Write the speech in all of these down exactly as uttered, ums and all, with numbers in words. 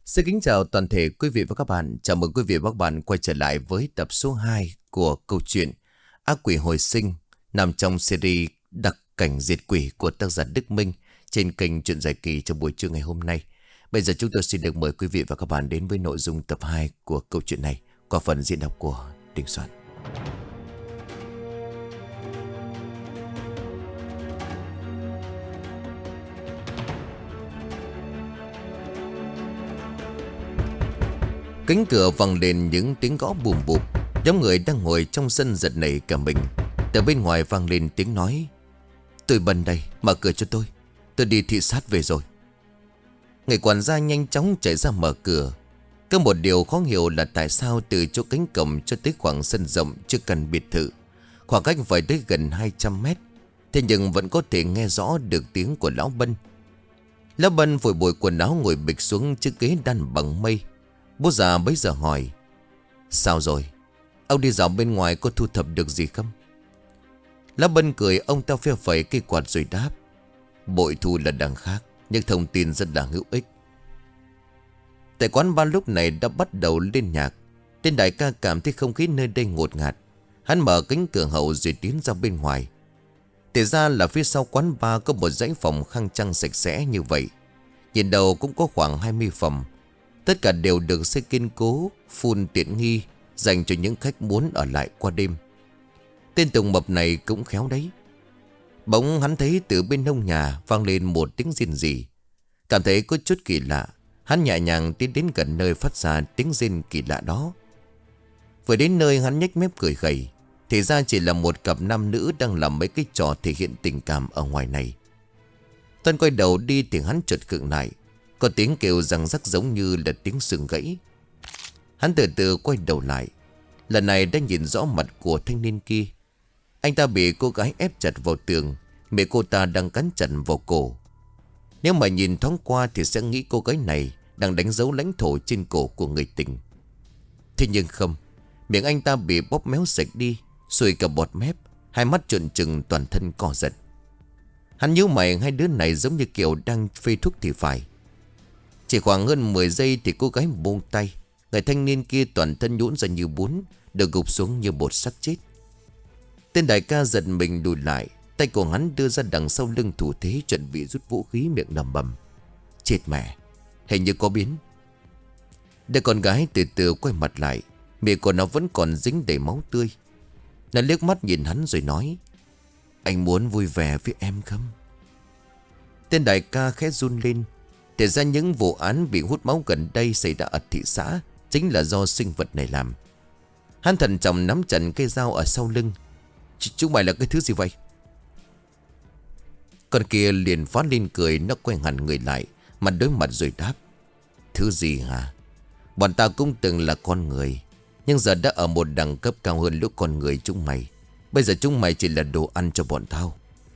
Xin kính chào toàn thể quý vị và các bạn. Chào mừng quý vị và các bạn quay trở lại với tập số hai của câu chuyện Ác quỷ hồi sinh, nằm trong series Đặc cảnh diệt quỷ của tác giả Đức Minh trên kênh Chuyện Dài Kỳ trong buổi trưa ngày hôm nay. Bây giờ chúng tôi xin được mời quý vị và các bạn đến với nội dung tập hai của câu chuyện này qua phần diễn đọc của Đình Soạn. Cánh cửa vang lên những tiếng gõ bùm bụp. Nhóm người đang ngồi trong sân giật nảy cả mình. Từ bên ngoài vang lên tiếng nói: "Tôi bần đây, mở cửa cho tôi. Tôi đi thị sát về rồi." Người quản gia nhanh chóng chạy ra mở cửa. Có một điều khó hiểu là tại sao từ chỗ cánh cổng cho tới khoảng sân rộng trước căn biệt thự, khoảng cách phải tới gần hai trăm mét, thế nhưng vẫn có thể nghe rõ được tiếng của Lão Bân. Lão Bân vội bội quần áo ngồi bịch xuống chiếc ghế đan bằng mây. Bố già bấy giờ hỏi: "Sao rồi? Ông đi dạo bên ngoài có thu thập được gì không?" Lão Bân cười, ông ta phe phẩy cây quạt rồi đáp: "Bội thu là đằng khác, nhưng thông tin rất là hữu ích." Tại quán bar lúc này đã bắt đầu lên nhạc. Tên đại ca cảm thấy không khí nơi đây ngột ngạt. Hắn mở cánh cửa hậu rồi tiến ra bên ngoài. Thì ra là phía sau quán bar có một dãy phòng khang trang sạch sẽ như vậy. Nhìn đầu cũng có khoảng hai mươi phòng. Tất cả đều được xây kiên cố, phun tiện nghi, dành cho những khách muốn ở lại qua đêm. Tên Tùng Mập này cũng khéo đấy. Bỗng hắn thấy từ bên hông nhà vang lên một tiếng rên rỉ. Cảm thấy có chút kỳ lạ, hắn nhẹ nhàng tiến đến gần nơi phát ra tiếng rên kỳ lạ đó. Vừa đến nơi hắn nhếch mép cười khẩy. Thì ra chỉ là một cặp nam nữ đang làm mấy cái trò thể hiện tình cảm ở ngoài này. Tuân quay đầu đi thì hắn chợt khựng lại. Có tiếng kêu răng rắc giống như là tiếng xương gãy. Hắn từ từ quay đầu lại. Lần này đã nhìn rõ mặt của thanh niên kia. Anh ta bị cô gái ép chặt vào tường, miệng cô ta đang cắn chặt vào cổ. Nếu mà nhìn thoáng qua thì sẽ nghĩ cô gái này đang đánh dấu lãnh thổ trên cổ của người tình. Thế nhưng không, miệng anh ta bị bóp méo sạch đi, xuôi cả bọt mép, hai mắt trợn trừng, toàn thân co giật. Hắn nhíu mày, hai đứa này giống như kiểu đang phê thuốc thì phải. Chỉ khoảng hơn mười giây thì cô gái buông tay. Người thanh niên kia toàn thân nhũn ra như bún, được gục xuống như bột xác chết. Tên đại ca giật mình lùi lại. Tay của hắn đưa ra đằng sau lưng thủ thế, chuẩn bị rút vũ khí, miệng lẩm bẩm: "Chết mẹ, hình như có biến." Đứa con gái từ từ quay mặt lại. Miệng của nó vẫn còn dính đầy máu tươi. Nó liếc mắt nhìn hắn rồi nói: "Anh muốn vui vẻ với em không?" Tên đại ca khẽ run lên. Thì ra những vụ án bị hút máu gần đây xảy ra ở thị xã chính là do sinh vật này làm. Hắn thận trọng nắm chặt cây dao ở sau lưng. "Ch Chúng mày là cái thứ gì vậy?" Con kia liền phá lên cười. Nó quay hẳn người lại, mặt đối mặt rồi đáp: "Thứ gì hả? Bọn tao cũng từng là con người, nhưng giờ đã ở một đẳng cấp cao hơn lúc con người chúng mày. Bây giờ chúng mày chỉ là đồ ăn cho bọn tao."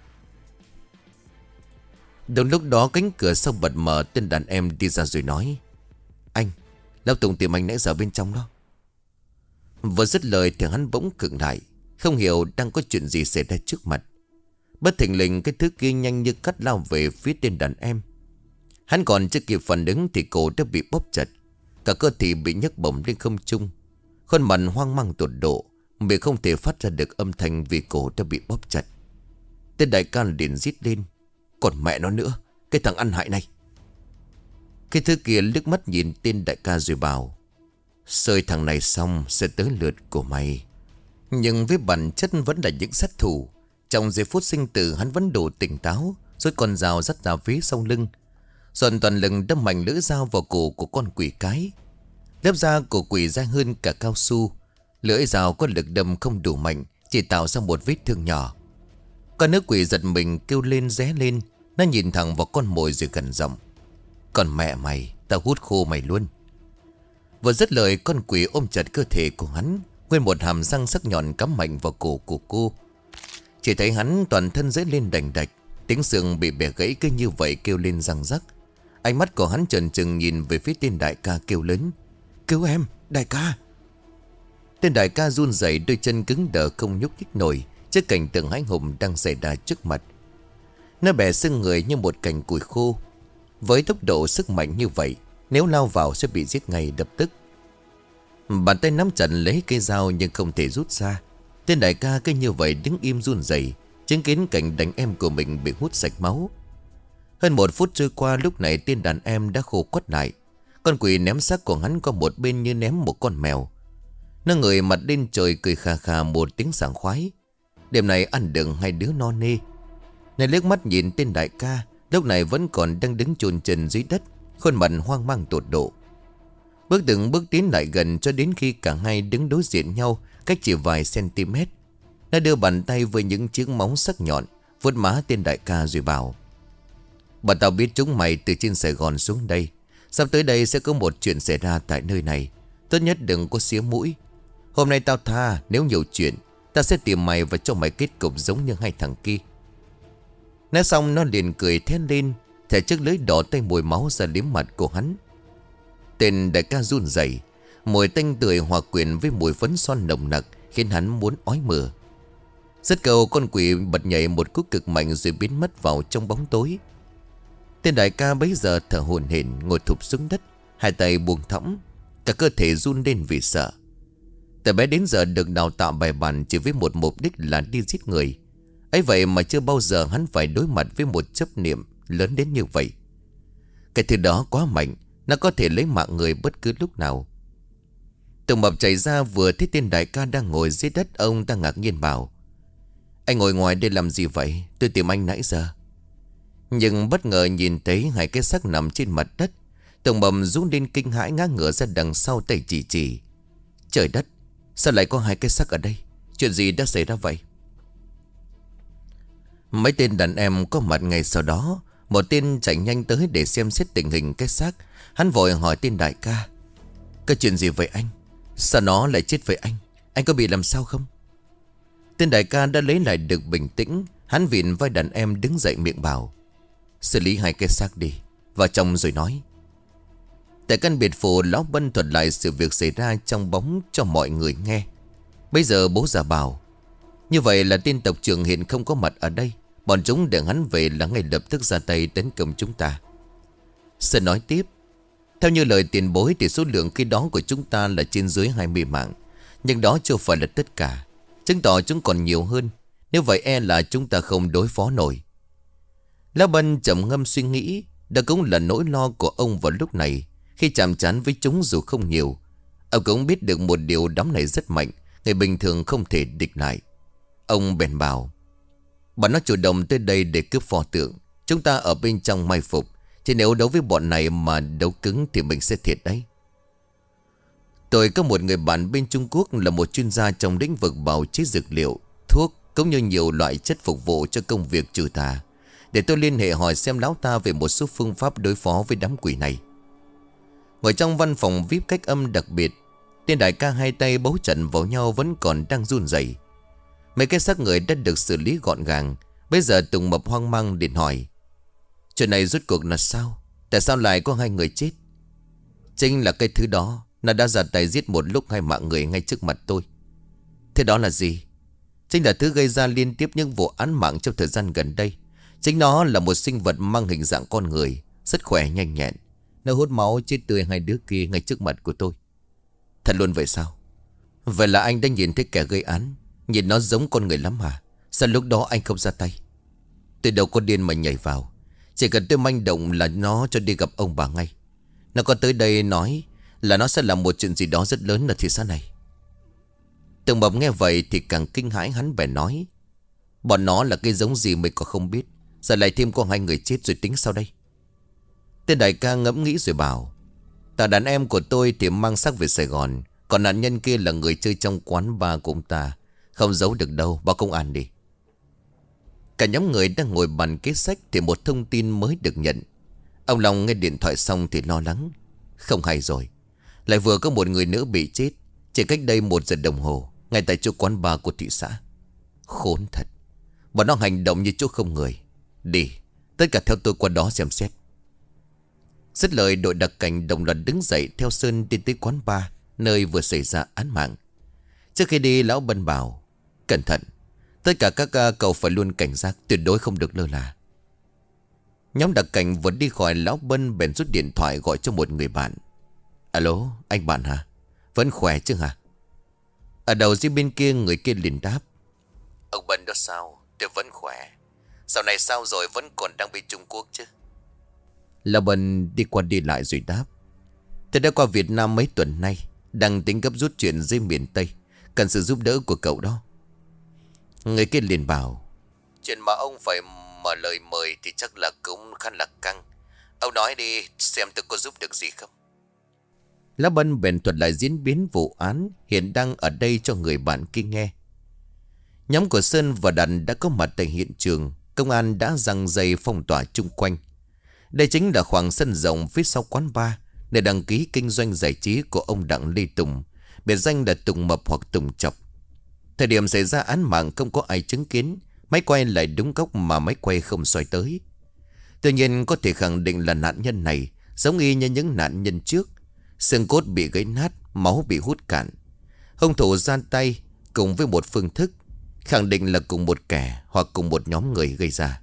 Đúng lúc đó cánh cửa sau bật mở. Tên đàn em đi ra rồi nói: "Anh, Lão Tùng tìm anh nãy giờ bên trong đó." Vừa dứt lời thì hắn bỗng khựng lại, không hiểu đang có chuyện gì xảy ra trước mặt. Bất thình lình cái thứ kia nhanh như cắt lao về phía tên đàn em. Hắn còn chưa kịp phản ứng thì cổ đã bị bóp chặt, cả cơ thể bị nhấc bổng lên không trung. Khuôn mặt hoang mang tột độ, miệng không thể phát ra được âm thanh vì cổ đã bị bóp chặt. Tên đại ca liền rít lên: "Còn mẹ nó nữa, cái thằng ăn hại này!" Cái thứ kia liếc mắt nhìn tên đại ca rồi bảo: "Sơi thằng này xong sẽ tới lượt của mày." Nhưng với bản chất vẫn là những sát thủ. Trong giây phút sinh tử hắn vẫn đủ tỉnh táo, rồi con dao dắt ra phía sau lưng, dồn toàn lực đâm mạnh lưỡi dao vào cổ của con quỷ cái. Lớp da của quỷ dai hơn cả cao su. Lưỡi dao có lực đâm không đủ mạnh, chỉ tạo ra một vết thương nhỏ. Con nữ quỷ giật mình kêu lên ré lên. Nó nhìn thẳng vào con mồi rồi gần giọng: "Còn mẹ mày, tao hút khô mày luôn." Vừa dứt lời, con quỷ ôm chặt cơ thể của hắn. Nguyên một hàm răng sắc nhọn cắm mạnh vào cổ của cô. Chỉ thấy hắn toàn thân dấy lên đành đạch, tiếng xương bị bẻ gãy cứ như vậy kêu lên răng rắc. Ánh mắt của hắn trần trừng nhìn về phía tên đại ca kêu lớn: "Cứu em, đại ca!" Tên đại ca run rẩy, đôi chân cứng đờ không nhúc nhích nổi trước cảnh tượng hãi hùng đang xảy ra trước mặt. Nó bẻ xương người như một cành củi khô. Với tốc độ sức mạnh như vậy, Nếu lao vào sẽ bị giết ngay lập tức. Bàn tay nắm chặt lấy cây dao nhưng không thể rút ra. Tên đại ca cứ như vậy đứng im run rẩy, chứng kiến cảnh đánh em của mình bị hút sạch máu. Hơn một phút trôi qua, lúc này tên đàn em đã khô quắt lại. Con quỷ ném xác của hắn qua một bên như ném một con mèo. Nó ngồi mặt lên trời cười khà khà một tiếng sảng khoái. Đêm này ăn được hai đứa no nê. Này liếc mắt nhìn tên đại ca, lúc này vẫn còn đang đứng chôn chân dưới đất, khuôn mặt hoang mang tột độ. Bước từng bước tiến lại gần cho đến khi cả hai đứng đối diện nhau, cách chỉ vài cm. Nó đưa bàn tay với những chiếc móng sắc nhọn vuốt má tên đại ca rồi bảo: "Bọn tao biết chúng mày từ trên Sài Gòn xuống đây. Sắp tới đây sẽ có một chuyện xảy ra tại nơi này. Tốt nhất đừng có xía mũi. Hôm nay tao tha, nếu nhiều chuyện ta sẽ tìm mày và cho mày kết cục giống như hai thằng kia." Nói xong nó liền cười thét lên, thẻ chiếc lưỡi đỏ tay mùi máu ra liếm mặt của hắn. Tên đại ca run rẩy, mùi tanh tươi hòa quyện với mùi phấn son nồng nặc khiến hắn muốn ói mửa. Rất cầu con quỷ bật nhảy một cú cực mạnh rồi biến mất vào trong bóng tối. Tên đại ca bấy giờ thở hổn hển ngồi thụp xuống đất, hai tay buông thõng, cả cơ thể run lên vì sợ. Từ bé đến giờ được đào tạo bài bản chỉ với một mục đích là đi giết người. Ấy vậy mà chưa bao giờ hắn phải đối mặt với một chấp niệm lớn đến như vậy. Cái thứ đó quá mạnh, nó có thể lấy mạng người bất cứ lúc nào. Tùng Mập chạy ra vừa thấy tên đại ca đang ngồi dưới đất, ông ta ngạc nhiên bảo: "Anh ngồi ngoài đây làm gì vậy? Tôi tìm anh nãy giờ." Nhưng bất ngờ nhìn thấy hai cái xác nằm trên mặt đất, Tùng Mập rú lên kinh hãi ngã ngửa ra đằng sau tay chỉ chỉ. Trời đất, sao lại có hai cái xác ở đây? Chuyện gì đã xảy ra vậy? Mấy tên đàn em có mặt ngay sau đó. Một tên chạy nhanh tới để xem xét tình hình cái xác. Hắn vội hỏi tên đại ca: "Cái chuyện gì vậy anh? Sao nó lại chết vậy anh? Anh có bị làm sao không?" Tên đại ca đã lấy lại được bình tĩnh. Hắn vịn vai đàn em đứng dậy miệng bảo: "Xử lý hai cái xác đi, vào trong rồi nói." Tại căn biệt phủ, lão Bân thuật lại sự việc xảy ra trong bóng cho mọi người nghe. Bây giờ bố già bảo: "Như vậy là tên tộc trưởng hiện không có mặt ở đây. Bọn chúng để hắn về là ngay lập tức ra tay tấn công chúng ta." Sơn nói tiếp: "Theo như lời tiền bối thì số lượng khi đó của chúng ta là trên dưới hai mươi mạng. Nhưng đó chưa phải là tất cả, chứng tỏ chúng còn nhiều hơn. Nếu vậy e là chúng ta không đối phó nổi." Lão Bân trầm ngâm suy nghĩ. Đó cũng là nỗi lo của ông vào lúc này. Khi chạm trán với chúng dù không nhiều, ông cũng biết được một điều, đám này rất mạnh, người bình thường không thể địch lại. Ông bèn bảo: "Bọn nó chủ động tới đây để cướp pho tượng. Chúng ta ở bên trong mai phục, chứ nếu đấu với bọn này mà đấu cứng thì mình sẽ thiệt đấy." Tôi có một người bạn bên Trung Quốc là một chuyên gia trong lĩnh vực bào chế dược liệu, thuốc cũng như nhiều loại chất phục vụ cho công việc trừ tà. Để tôi liên hệ hỏi xem lão ta về một số phương pháp đối phó với đám quỷ này. Ngồi trong văn phòng vi ai pi cách âm đặc biệt, tên đại ca hai tay bấu chặt vào nhau vẫn còn đang run rẩy. Mấy cái xác người đã được xử lý gọn gàng. Bây giờ Tùng Mập hoang mang điện hỏi: "Chuyện này rốt cuộc là sao? Tại sao lại có hai người chết?" "Chính là cái thứ đó. Nó đã ra tay giết một lúc hai mạng người ngay trước mặt tôi." "Thế đó là gì?" "Chính là thứ gây ra liên tiếp những vụ án mạng trong thời gian gần đây. Chính nó là một sinh vật mang hình dạng con người, rất khỏe nhanh nhẹn. Nó hút máu chết tươi hai đứa kia ngay trước mặt của tôi." "Thật luôn vậy sao? Vậy là anh đã nhìn thấy kẻ gây án. Nhìn nó giống con người lắm hả? Sao lúc đó anh không ra tay?" "Tôi đâu có điên mà nhảy vào. Chỉ cần tôi manh động là nó cho đi gặp ông bà ngay. Nó có tới đây nói là nó sẽ làm một chuyện gì đó rất lớn ở thị xã này." Tường Mập nghe vậy thì càng kinh hãi. Hắn bèn nói: "Bọn nó là cái giống gì mình còn không biết, giờ lại thêm có hai người chết rồi tính sao đây?" Tên đại ca ngẫm nghĩ rồi bảo: "Tà đàn em của tôi thì mang xác về Sài Gòn, còn nạn nhân kia là người chơi trong quán bar của ông ta. Không giấu được đâu, báo công an đi." Cả nhóm người đang ngồi bàn kế sách thì một thông tin mới được nhận. Ông Long nghe điện thoại xong thì lo lắng. Không hay rồi, lại vừa có một người nữa bị chết chỉ cách đây một giờ đồng hồ, ngay tại chỗ quán bar của thị xã. Khốn thật, bọn nó hành động như chỗ không người. Đi, tất cả theo tôi qua đó xem xét. Dứt lời, đội đặc cảnh đồng loạt đứng dậy theo Sơn đi tới quán bar nơi vừa xảy ra án mạng. Trước khi đi, lão Bân bảo: "Cẩn thận, tất cả các uh, cậu phải luôn cảnh giác, tuyệt đối không được lơ là." Nhóm đặc cảnh vừa đi khỏi, lão Bân bèn rút điện thoại gọi cho một người bạn. Alo, anh bạn hả? Vẫn khỏe chứ hả? Ở đầu dây bên kia người kia liền đáp. Ông Bân đó sao? Tôi vẫn khỏe. Dạo này sao rồi, vẫn còn đang bên Trung Quốc chứ? Lão Bân đi qua đi lại rồi đáp. Tôi đã qua Việt Nam mấy tuần nay, đang tính gấp rút chuyện dưới miền Tây, cần sự giúp đỡ của cậu đó. Người kia liền bảo. Chuyện mà ông phải mở lời mời thì chắc là cũng khá là căng. Ông nói đi xem tôi có giúp được gì không. Lão Bân bèn thuật lại diễn biến vụ án hiện đang ở đây cho người bạn kia nghe. Nhóm của Sơn và Đàn đã có mặt tại hiện trường. Công an đã giăng dây phong tỏa chung quanh. Đây chính là khoảng sân rộng phía sau quán bar, để đăng ký kinh doanh giải trí của ông Đặng Lê Tùng, biệt danh là Tùng Mập hoặc Tùng Chọc. Thời điểm xảy ra án mạng không có ai chứng kiến, máy quay lại đúng góc mà máy quay không xoay tới. Tuy nhiên có thể khẳng định là nạn nhân này giống y như những nạn nhân trước. Xương cốt bị gãy nát, máu bị hút cạn. Hung thủ ra tay cùng với một phương thức, khẳng định là cùng một kẻ hoặc cùng một nhóm người gây ra.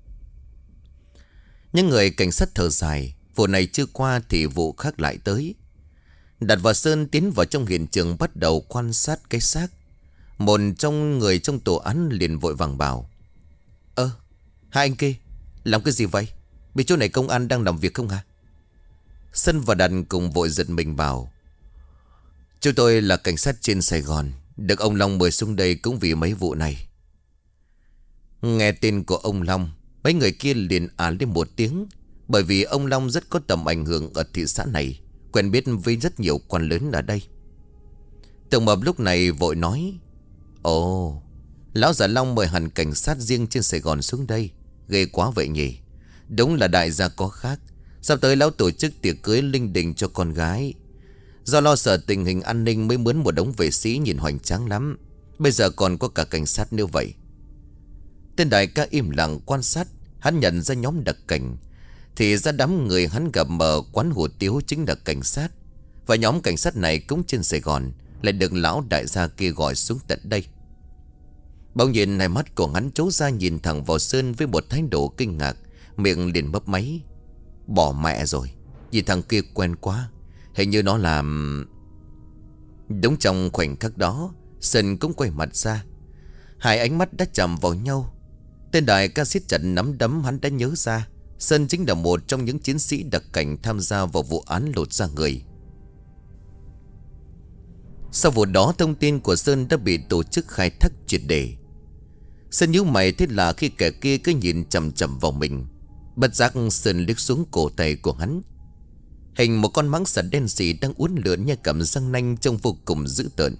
Những người cảnh sát thở dài. Vụ này chưa qua thì vụ khác lại tới. Đạt và Sơn tiến vào trong hiện trường, bắt đầu quan sát cái xác. Một trong người trong tổ án liền vội vàng bảo. Ơ, hai anh kia làm cái gì vậy? Bên chỗ này công an đang làm việc không hả? Sơn và Đạt cùng vội giật mình bảo. Chúng tôi là cảnh sát trên Sài Gòn, được ông Long mời xuống đây cũng vì mấy vụ này. Nghe tên của ông Long, mấy người kia liền à lên một tiếng. Bởi vì ông Long rất có tầm ảnh hưởng ở thị xã này, quen biết với rất nhiều quan lớn ở đây. Tùng Mập lúc này vội nói. Ồ, lão già Long mời hẳn cảnh sát riêng trên Sài Gòn xuống đây. Ghê quá vậy nhỉ. Đúng là đại gia có khác. Sắp tới lão tổ chức tiệc cưới linh đình cho con gái. Do lo sợ tình hình an ninh mới mướn một đống vệ sĩ nhìn hoành tráng lắm. Bây giờ còn có cả cảnh sát nữa vậy. Tên đại ca im lặng quan sát. Hắn nhận ra nhóm đặc cảnh. Thì ra đám người hắn gặp ở quán hủ tiếu chính là cảnh sát. Và nhóm cảnh sát này cũng trên Sài Gòn, lại được lão đại gia kia gọi xuống tận đây. Bỗng nhiên hai mắt của hắn trố ra nhìn thẳng vào Sơn với một thái độ kinh ngạc. Miệng liền mấp máy. Bỏ mẹ rồi. Vì thằng kia quen quá. Hình như nó làm... Đúng trong khoảnh khắc đó, Sơn cũng quay mặt ra. Hai ánh mắt đã chạm vào nhau. Tên đại ca siết chặt nắm đấm, hắn đã nhớ ra Sơn chính là một trong những chiến sĩ đặc cảnh tham gia vào vụ án lột da người. Sau vụ đó, thông tin của Sơn đã bị tổ chức khai thác triệt để. Sơn nhíu mày, thế là khi kẻ kia cứ nhìn chằm chằm vào mình. Bất giác Sơn liếc xuống cổ tay của hắn. Hình một con mãng xà đen xì đang uốn lượn nha, cầm răng nanh trông vô cùng dữ tợn.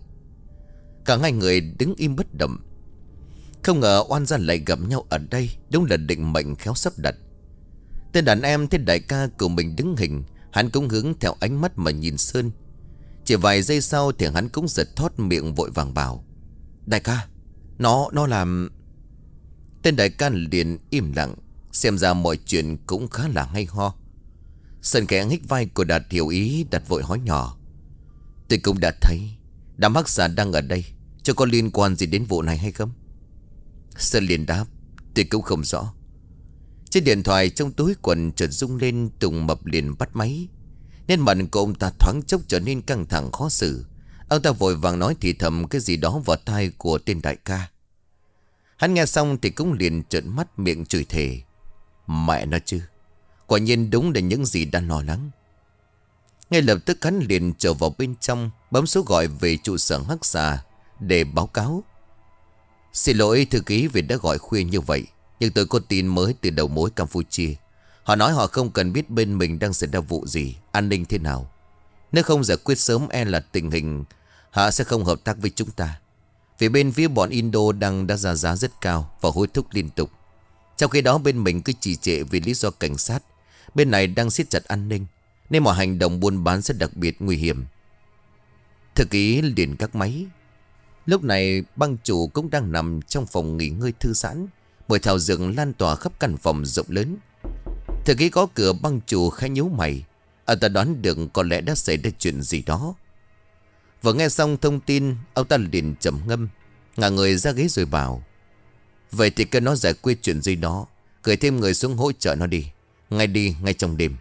Cả hai người đứng im bất động. Không ngờ oan gia lại gặp nhau ở đây. Đúng là định mệnh khéo sắp đặt. Tên đàn em thấy đại ca của mình đứng hình, hắn cũng hướng theo ánh mắt mà nhìn Sơn. Chỉ vài giây sau thì hắn cũng giật thót miệng vội vàng bảo. Đại ca, Nó, nó làm... Tên đại ca liền im lặng. Xem ra mọi chuyện cũng khá là hay ho. Sơn khẽ hít vai của Đạt hiểu ý. Đạt vội hỏi nhỏ. Tôi cũng đã thấy đám hắc xà đang ở đây, cho có liên quan gì đến vụ này hay không? Sơn liền đáp. Tôi cũng không rõ. Trên điện thoại trong túi quần chợt rung lên. Tùng Mập liền bắt máy. Nên mặt của ông ta thoáng chốc trở nên căng thẳng khó xử. Ông ta vội vàng nói thì thầm cái gì đó vào tai của tên đại ca. Hắn nghe xong thì cũng liền trợn mắt miệng chửi thề. Mẹ nó chứ, quả nhiên đúng là những gì đang lo lắng. Ngay lập tức hắn liền trở vào bên trong, bấm số gọi về trụ sở hắc xà để báo cáo. Xin lỗi thư ký vì đã gọi khuya như vậy, nhưng tôi có tin mới từ đầu mối Campuchia. Họ nói họ không cần biết bên mình đang xảy ra vụ gì, an ninh thế nào. Nếu không giải quyết sớm e là tình hình họ sẽ không hợp tác với chúng ta. Vì bên phía bọn Indo đang đã ra giá rất cao và hối thúc liên tục. Trong khi đó bên mình cứ trì trệ vì lý do cảnh sát. Bên này đang siết chặt an ninh, nên mọi hành động buôn bán sẽ đặc biệt nguy hiểm. Thư ký liền các máy. Lúc này băng chủ cũng đang nằm trong phòng nghỉ ngơi thư giãn. Mùi thảo dược lan tỏa khắp căn phòng rộng lớn. Thư ký có cửa băng chủ khẽ nhíu mày. Ông ta đoán được có lẽ đã xảy ra chuyện gì đó. Vừa nghe xong thông tin, ông ta liền trầm ngâm, ngả người ra ghế rồi bảo. Vậy thì cứ nó giải quyết chuyện gì đó, gửi thêm người xuống hỗ trợ nó đi. Ngay đi, ngay trong đêm.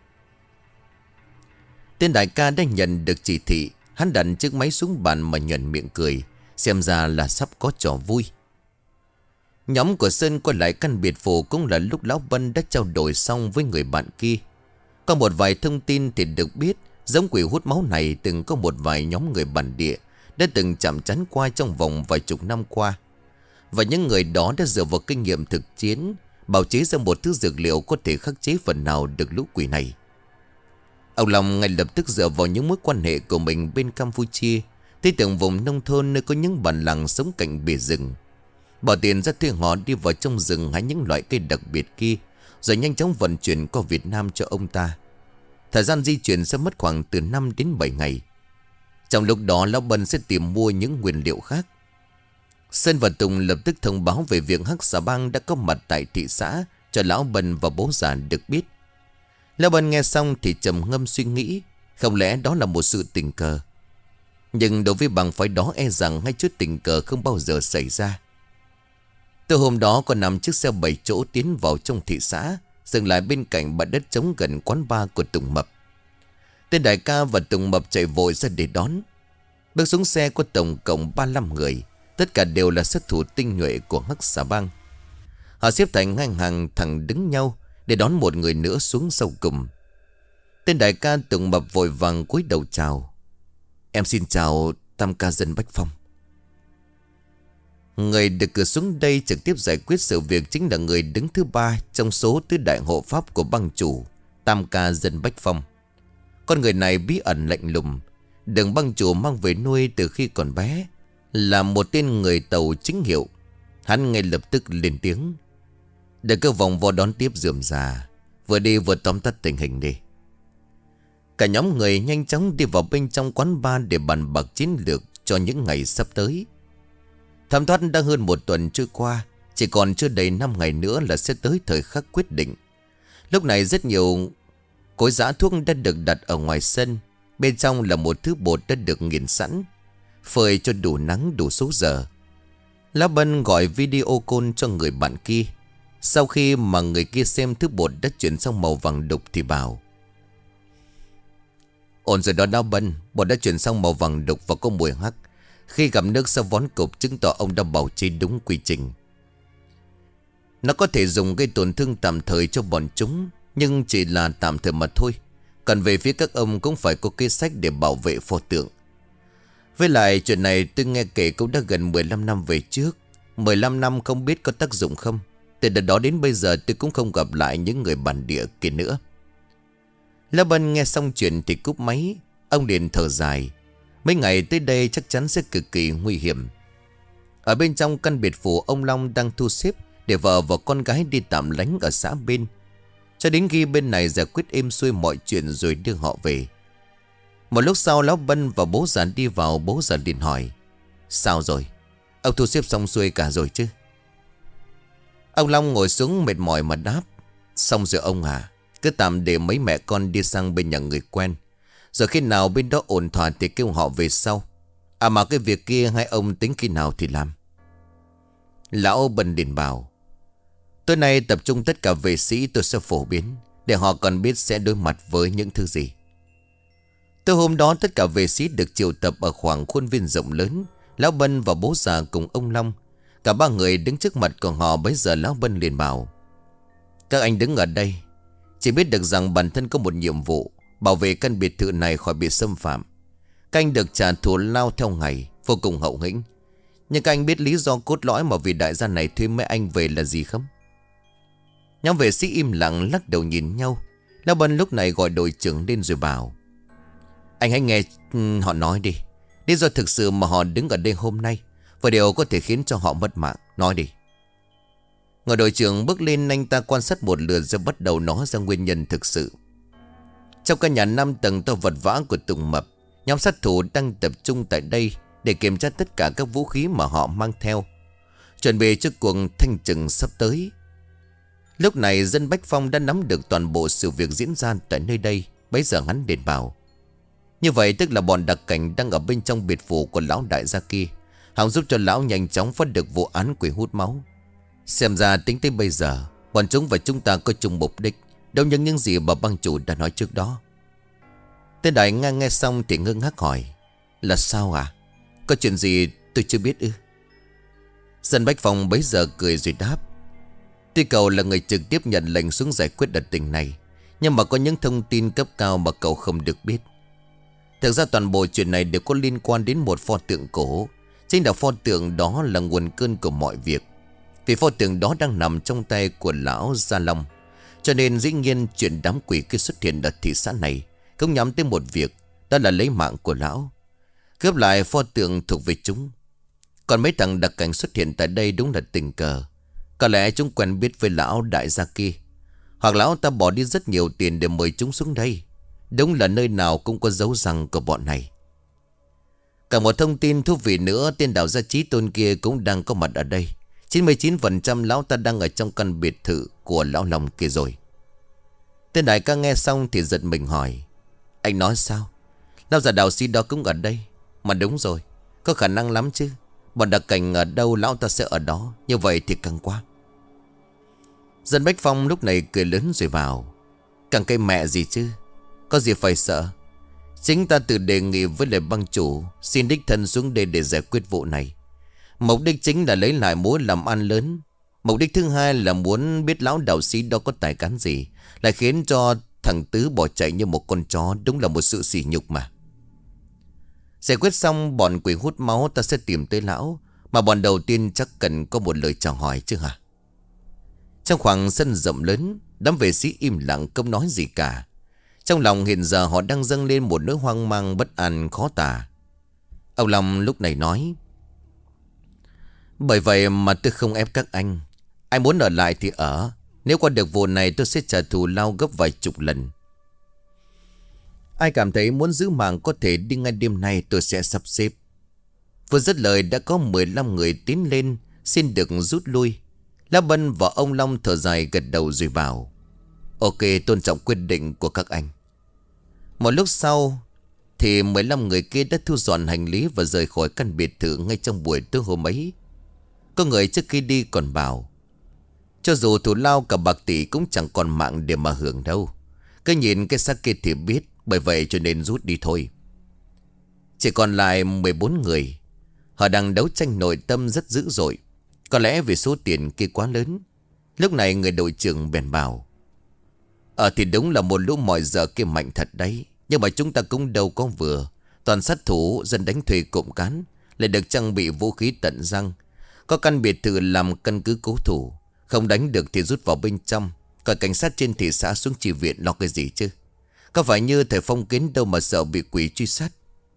Tên đại ca đã nhận được chỉ thị. Hắn đặt chiếc máy xuống bàn mà nhuận miệng cười. Xem ra là sắp có trò vui. Nhóm của Sơn quay lại căn biệt phủ cũng là lúc Lão Bân đã trao đổi xong với người bạn kia. Có một vài thông tin thì được biết giống quỷ hút máu này từng có một vài nhóm người bản địa đã từng chạm trán qua trong vòng vài chục năm qua. Và những người đó đã dựa vào kinh nghiệm thực chiến bào chế ra một thứ dược liệu có thể khắc chế phần nào được lũ quỷ này. Ông Long ngay lập tức dựa vào những mối quan hệ của mình bên Campuchia tới từng vùng nông thôn nơi có những bản làng sống cạnh bìa rừng. Bỏ tiền ra thuê họ đi vào trong rừng hái những loại cây đặc biệt kia, rồi nhanh chóng vận chuyển qua Việt Nam cho ông ta. Thời gian di chuyển sẽ mất khoảng từ năm đến bảy ngày. Trong lúc đó Lão Bân sẽ tìm mua những nguyên liệu khác. Sơn và Tùng lập tức thông báo về việc Hắc Xà Bang đã có mặt tại thị xã cho Lão Bân và bố già được biết. Lão Bân nghe xong thì trầm ngâm suy nghĩ, không lẽ đó là một sự tình cờ. Nhưng đối với bang phái đó e rằng ngay chút tình cờ không bao giờ xảy ra. Từ hôm đó còn nằm chiếc xe bảy chỗ tiến vào trong thị xã, dừng lại bên cạnh bãi đất trống gần quán bar của Tùng Mập. Tên đại ca và Tùng Mập chạy vội ra để đón. Bước xuống xe có tổng cộng ba mươi lăm người, tất cả đều là sát thủ tinh nhuệ của Hắc Xà Bang. Họ xếp thành ngang hàng thẳng đứng nhau để đón một người nữa xuống sau cùng. Tên đại ca Tùng Mập vội vàng cúi đầu chào. Em xin chào tam ca dân Bách Phong. Người được cử xuống đây trực tiếp giải quyết sự việc chính là người đứng thứ ba trong số tứ đại hộ pháp của bang chủ, tam ca dân Bách Phong. Con người này bí ẩn lạnh lùng, được bang chủ mang về nuôi từ khi còn bé, là một tên người Tàu chính hiệu. Hắn ngay lập tức lên tiếng. Để cơ vòng vô đón tiếp rườm rà, vừa đi vừa tóm tắt tình hình đi. Cả nhóm người nhanh chóng đi vào bên trong quán bar để bàn bạc chiến lược cho những ngày sắp tới. Thẩm thoát đã hơn một tuần trôi qua, chỉ còn chưa đầy năm ngày nữa là sẽ tới thời khắc quyết định. Lúc này rất nhiều cối giã thuốc đã được đặt ở ngoài sân. Bên trong là một thứ bột đã được nghiền sẵn, phơi cho đủ nắng đủ số giờ. Lão Bân gọi video call cho người bạn kia. Sau khi mà người kia xem thứ bột đã chuyển sang màu vàng đục thì bảo: ổn rồi đó Lão Bân, bột đã chuyển sang màu vàng đục và có mùi hắc. Khi gặp nước sẽ vón cục, chứng tỏ ông đã bảo chế đúng quy trình. Nó có thể dùng gây tổn thương tạm thời cho bọn chúng, nhưng chỉ là tạm thời mà thôi. Còn về phía các ông cũng phải có kế sách để bảo vệ pho tượng. Với lại chuyện này tôi nghe kể cũng đã gần mười lăm năm về trước. Mười lăm năm không biết có tác dụng không. Từ đợt đó đến bây giờ tôi cũng không gặp lại những người bản địa kia nữa. Lão Bân nghe xong chuyện thì cúp máy. Ông liền thở dài. Mấy ngày tới đây chắc chắn sẽ cực kỳ nguy hiểm. Ở bên trong căn biệt phủ, ông Long đang thu xếp để vợ và con gái đi tạm lánh ở xã bên, cho đến khi bên này giải quyết êm xuôi mọi chuyện rồi đưa họ về. Một lúc sau Lão Bân và bố già đi vào. Bố già liền hỏi: sao rồi? Ông thu xếp xong xuôi cả rồi chứ? Ông Long ngồi xuống mệt mỏi mà đáp: xong rồi ông à. Cứ tạm để mấy mẹ con đi sang bên nhà người quen, rồi khi nào bên đó ổn thỏa thì kêu họ về sau. À mà cái việc kia hai ông tính khi nào thì làm? Lão Bân liền bảo: tối nay tập trung tất cả vệ sĩ tôi sẽ phổ biến, để họ còn biết sẽ đối mặt với những thứ gì. Từ hôm đó tất cả vệ sĩ được triệu tập ở khoảng khuôn viên rộng lớn. Lão Bân và bố già cùng ông Long, cả ba người đứng trước mặt của họ. Bấy giờ Lão Bân liền bảo: các anh đứng ở đây chỉ biết được rằng bản thân có một nhiệm vụ, bảo vệ căn biệt thự này khỏi bị xâm phạm. Các anh được trả thù lao theo ngày, vô cùng hậu hĩnh. Nhưng các anh biết lý do cốt lõi mà vị đại gia này thuê mấy anh về là gì không? Nhóm vệ sĩ im lặng lắc đầu nhìn nhau. Lão Bân lúc này gọi đội trưởng lên rồi bảo: anh hãy nghe họ nói đi. Lý do thực sự mà họ đứng ở đây hôm nay và điều có thể khiến cho họ mất mạng, nói đi. Người đội trưởng bước lên, anh ta quan sát một lượt rồi bắt đầu nói ra nguyên nhân thực sự. Trong căn nhà năm tầng to vật vã của Tùng Mập, nhóm sát thủ đang tập trung tại đây để kiểm tra tất cả các vũ khí mà họ mang theo, chuẩn bị cho cuộc thanh trừng sắp tới. Lúc này dân Bách Phong đã nắm được toàn bộ sự việc diễn ra tại nơi đây. Bấy giờ hắn liền bảo: như vậy tức là bọn đặc cảnh đang ở bên trong biệt phủ của lão đại gia kia, hòng giúp cho lão nhanh chóng phát được vụ án quỷ hút máu. Xem ra tính tới bây giờ bọn chúng và chúng ta có chung mục đích, đâu những những gì mà băng chủ đã nói trước đó. Tên đại ngang nghe xong thì ngơ ngác hỏi: Là sao à? Có chuyện gì tôi chưa biết ư? Dân Bách Phong bấy giờ cười rồi đáp: Tuy cậu là người trực tiếp nhận lệnh xuống giải quyết đợt tình này, nhưng mà có những thông tin cấp cao mà cậu không được biết. Thực ra toàn bộ chuyện này đều có liên quan đến một pho tượng cổ. Chính là pho tượng đó là nguồn cơn của mọi việc. Vì pho tượng đó đang nằm trong tay của lão Gia Long, cho nên dĩ nhiên chuyện đám quỷ kia xuất hiện ở thị xã này cũng nhắm tới một việc, đó là lấy mạng của lão, cướp lại pho tượng thuộc về chúng. Còn mấy thằng đặc cảnh xuất hiện tại đây đúng là tình cờ. Có lẽ chúng quen biết với lão đại gia kia, hoặc lão ta bỏ đi rất nhiều tiền để mời chúng xuống đây. Đúng là nơi nào cũng có dấu răng của bọn này. Cả một thông tin thú vị nữa, tên đạo gia Chí Tôn kia cũng đang có mặt ở đây. chín mươi chín phần trăm lão ta đang ở trong căn biệt thự của lão Long kia rồi. Tên đại ca nghe xong thì giật mình hỏi: Anh nói sao? Lão già đạo sĩ đó cũng ở đây? Mà đúng rồi, có khả năng lắm chứ. Bọn đặc cảnh ở đâu lão ta sẽ ở đó. Như vậy thì càng quá. Dân Bách Phong lúc này cười lớn rồi bảo: Càng cây mẹ gì chứ, có gì phải sợ. Chính ta tự đề nghị với lại băng chủ xin đích thân xuống đây để giải quyết vụ này. Mục đích chính là lấy lại mối làm ăn lớn. Mục đích thứ hai là muốn biết lão đạo sĩ đó có tài cán gì, lại khiến cho thằng Tứ bỏ chạy như một con chó. Đúng là một sự sỉ nhục mà. Giải quyết xong bọn quỷ hút máu, ta sẽ tìm tới lão. Mà bọn đầu tiên chắc cần có một lời chào hỏi chứ hả? Trong khoảng sân rộng lớn, đám vệ sĩ im lặng không nói gì cả. Trong lòng hiện giờ họ đang dâng lên một nỗi hoang mang bất an khó tả. Ông Long lúc này nói: Bởi vậy mà tôi không ép các anh. Ai muốn ở lại thì ở. Nếu qua được vụ này tôi sẽ trả thù lao gấp vài chục lần. Ai cảm thấy muốn giữ mạng có thể đi ngay đêm nay, tôi sẽ sắp xếp. Vừa dứt lời đã có mười lăm người tiến lên xin được rút lui. La Bân và ông Long thở dài gật đầu rồi bảo: Ok, tôn trọng quyết định của các anh. Một lúc sau thì mười lăm người kia đã thu dọn hành lý và rời khỏi căn biệt thự ngay trong buổi tối hôm ấy. Có người trước khi đi còn bảo: Cho dù thù lao cả bạc tỷ cũng chẳng còn mạng để mà hưởng đâu. Cứ nhìn cái xác kia thì biết. Bởi vậy cho nên rút đi thôi. Chỉ còn lại mười bốn người. Họ đang đấu tranh nội tâm rất dữ dội. Có lẽ vì số tiền kia quá lớn. Lúc này người đội trưởng bèn bảo: Ờ thì đúng là một lũ mọi giờ kia mạnh thật đấy. Nhưng mà chúng ta cũng đâu có vừa. Toàn sát thủ, dân đánh thuê cộng cán, lại được trang bị vũ khí tận răng. Có căn biệt thự làm căn cứ cố thủ. Không đánh được thì rút vào bên trong. Còn cảnh sát trên thị xã xuống chi viện lo cái gì chứ? Có phải như thầy Phong Kiến đâu mà sợ bị quỷ truy sát.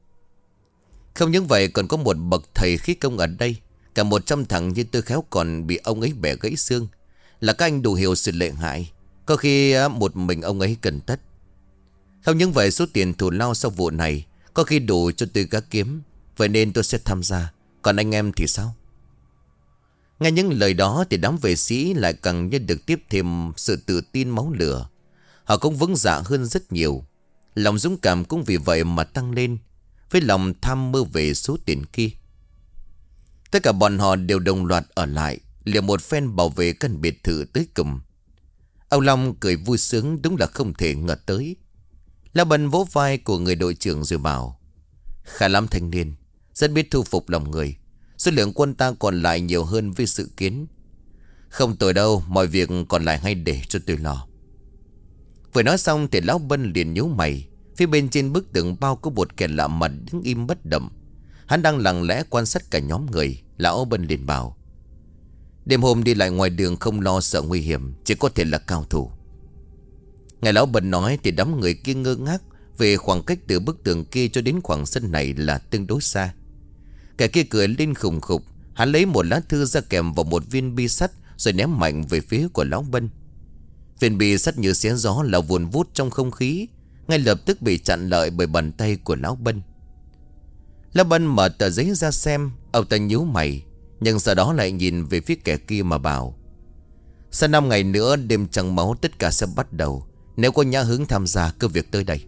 Không những vậy còn có một bậc thầy khí công ở đây. Cả một trăm thằng như tôi khéo còn bị ông ấy bẻ gãy xương. Là các anh đủ hiểu sự lệ hại. Có khi một mình ông ấy cần tất. Không những vậy số tiền thù lao sau vụ này có khi đủ cho tôi gác kiếm. Vậy nên tôi sẽ tham gia. Còn anh em thì sao? Nghe những lời đó thì đám vệ sĩ lại càng như được tiếp thêm sự tự tin máu lửa. Họ cũng vững dạ hơn rất nhiều. Lòng dũng cảm cũng vì vậy mà tăng lên, với lòng tham mơ về số tiền kia. Tất cả bọn họ đều đồng loạt ở lại, liều một phen bảo vệ căn biệt thự tới cùng. Ông Long cười vui sướng, đúng là không thể ngờ tới. La Bân vỗ vai của người đội trưởng rồi bảo: Khá lắm thanh niên, rất biết thu phục lòng người. Số lượng quân ta còn lại nhiều hơn với sự kiến. Không tồi đâu, mọi việc còn lại hay để cho tôi lo. Vừa nói xong thì lão Bân liền nhíu mày. Phía bên trên bức tường bao có một kẻ lạ mặt đứng im bất động. Hắn đang lặng lẽ quan sát cả nhóm người. Lão Bân liền bảo: Đêm hôm đi lại ngoài đường không lo sợ nguy hiểm, chỉ có thể là cao thủ. Nghe lão Bân nói thì đám người kia ngơ ngác. Về khoảng cách từ bức tường kia cho đến khoảng sân này là tương đối xa. Kẻ kia cười lên khùng khục. Hắn lấy một lá thư ra kèm vào một viên bi sắt, rồi ném mạnh về phía của lão Bân. Viên bi sắt như xé gió là vùn vút trong không khí, ngay lập tức bị chặn lại bởi bàn tay của lão Bân. Lão Bân mở tờ giấy ra xem. Ông ta nhíu mày, nhưng sau đó lại nhìn về phía kẻ kia mà bảo: Sau năm ngày nữa đêm trăng máu tất cả sẽ bắt đầu. Nếu có nhã hứng tham gia cứ việc tới đây.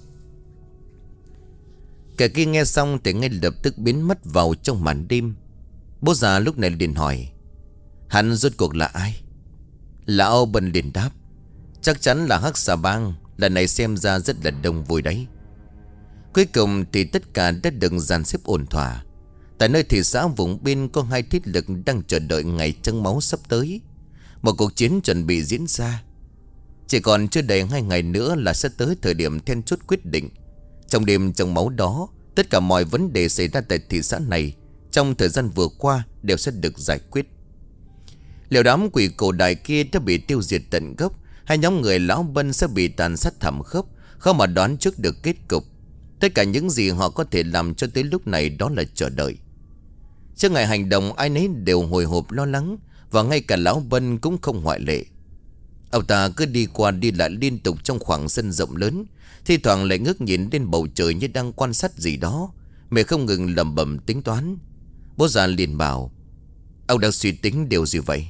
Kẻ kia nghe xong thì ngay lập tức biến mất vào trong màn đêm. Bố già lúc này liền hỏi: Hắn rốt cuộc là ai? Lão Bân liền đáp: Chắc chắn là Hắc Xà Bang lần này xem ra rất là đông vui đấy. Cuối cùng thì tất cả đã được dàn xếp ổn thỏa. Tại nơi thị xã vùng biên có hai thế lực đang chờ đợi ngày trăng máu sắp tới. Một cuộc chiến chuẩn bị diễn ra. Chỉ còn chưa đầy hai ngày nữa là sẽ tới thời điểm then chốt quyết định. Trong đêm trăng máu đó, tất cả mọi vấn đề xảy ra tại thị xã này trong thời gian vừa qua đều sẽ được giải quyết. Liệu đám quỷ cổ đại kia đã bị tiêu diệt tận gốc, hay nhóm người lão Bân sẽ bị tàn sát thảm khốc, khó mà đoán trước được kết cục. Tất cả những gì họ có thể làm cho tới lúc này đó là chờ đợi. Trước ngày hành động, ai nấy đều hồi hộp lo lắng, và ngay cả lão Bân cũng không ngoại lệ. Ông ta cứ đi qua đi lại liên tục trong khoảng sân rộng lớn, thi thoảng lại ngước nhìn lên bầu trời như đang quan sát gì đó, miệng không ngừng lẩm bẩm tính toán. Bố già liền bảo: "Ông đang suy tính điều gì vậy?"